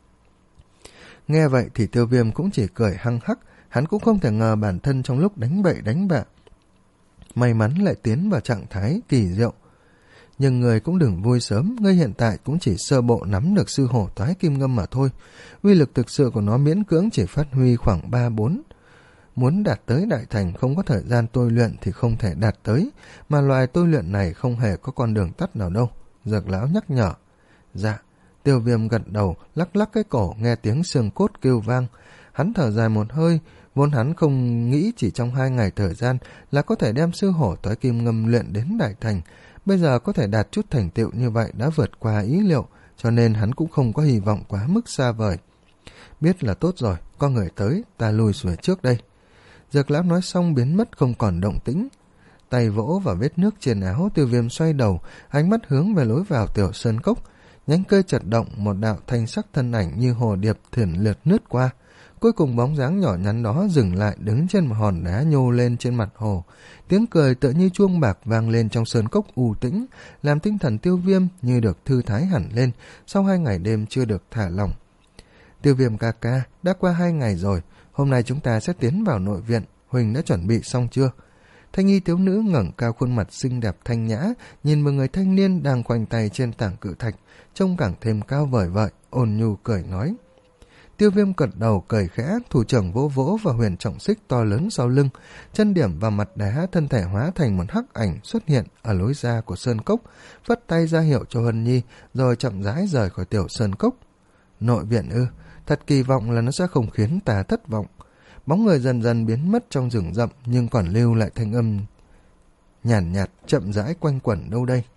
Nghe vậy thì Tiêu Viêm cũng chỉ cười hăng hắc, hắn cũng không thể ngờ bản thân trong lúc đánh bậy đánh bạ may mắn lại tiến vào trạng thái kỳ diệu. Nhưng người cũng đừng vui sớm, ngươi hiện tại cũng chỉ sơ bộ nắm được sư hổ toái kim ngâm mà thôi. Uy lực thực sự của nó miễn cưỡng chỉ phát huy khoảng ba bốn. Muốn đạt tới đại thành không có thời gian tôi luyện thì không thể đạt tới, mà loại tôi luyện này không hề có con đường tắt nào đâu, Dược lão nhắc nhở. Dạ, Tiêu Viêm gật đầu, lắc lắc cái cổ nghe tiếng xương cốt kêu vang. Hắn thở dài một hơi, vốn hắn không nghĩ chỉ trong hai ngày thời gian là có thể đem sư hổ toái kim ngâm luyện đến đại thành. Bây giờ có thể đạt chút thành tựu như vậy đã vượt qua ý liệu, cho nên hắn cũng không có hy vọng quá mức xa vời. Biết là tốt rồi, có người tới, ta lùi xuôi trước đây. Dược lão nói xong biến mất không còn động tĩnh. Tay vỗ vào vết nước trên áo, Tiêu Viêm xoay đầu, ánh mắt hướng về lối vào tiểu sơn cốc. Nhánh cây chật động, một đạo thanh sắc thân ảnh như hồ điệp thiển liệt lướt qua. Cuối cùng bóng dáng nhỏ nhắn đó dừng lại đứng trên một hòn đá nhô lên trên mặt hồ. Tiếng cười tựa như chuông bạc vang lên trong sơn cốc u tĩnh, làm tinh thần Tiêu Viêm như được thư thái hẳn lên sau hai ngày đêm chưa được thả lỏng. Tiêu Viêm ca ca, đã qua hai ngày rồi, hôm nay chúng ta sẽ tiến vào nội viện, Huỳnh đã chuẩn bị xong chưa? Thanh y thiếu nữ ngẩng cao khuôn mặt xinh đẹp thanh nhã, nhìn một người thanh niên đang khoanh tay trên tảng cự thạch, trông càng thêm cao vời vợi, ôn nhu cười nói. Tiêu Viêm gật đầu cười khẽ, thủ trưởng vỗ vỗ và huyền trọng xích to lớn sau lưng, chân điểm vào mặt đá, thân thể hóa thành một hắc ảnh xuất hiện ở lối ra của sơn cốc, phất tay ra hiệu cho Huân Nhi, rồi chậm rãi rời khỏi tiểu sơn cốc. Nội viện ư? Thật kỳ vọng là nó sẽ không khiến ta thất vọng. Bóng người dần dần biến mất trong rừng rậm, nhưng còn lưu lại thanh âm nhàn nhạt, nhạt chậm rãi quanh quẩn đâu đây.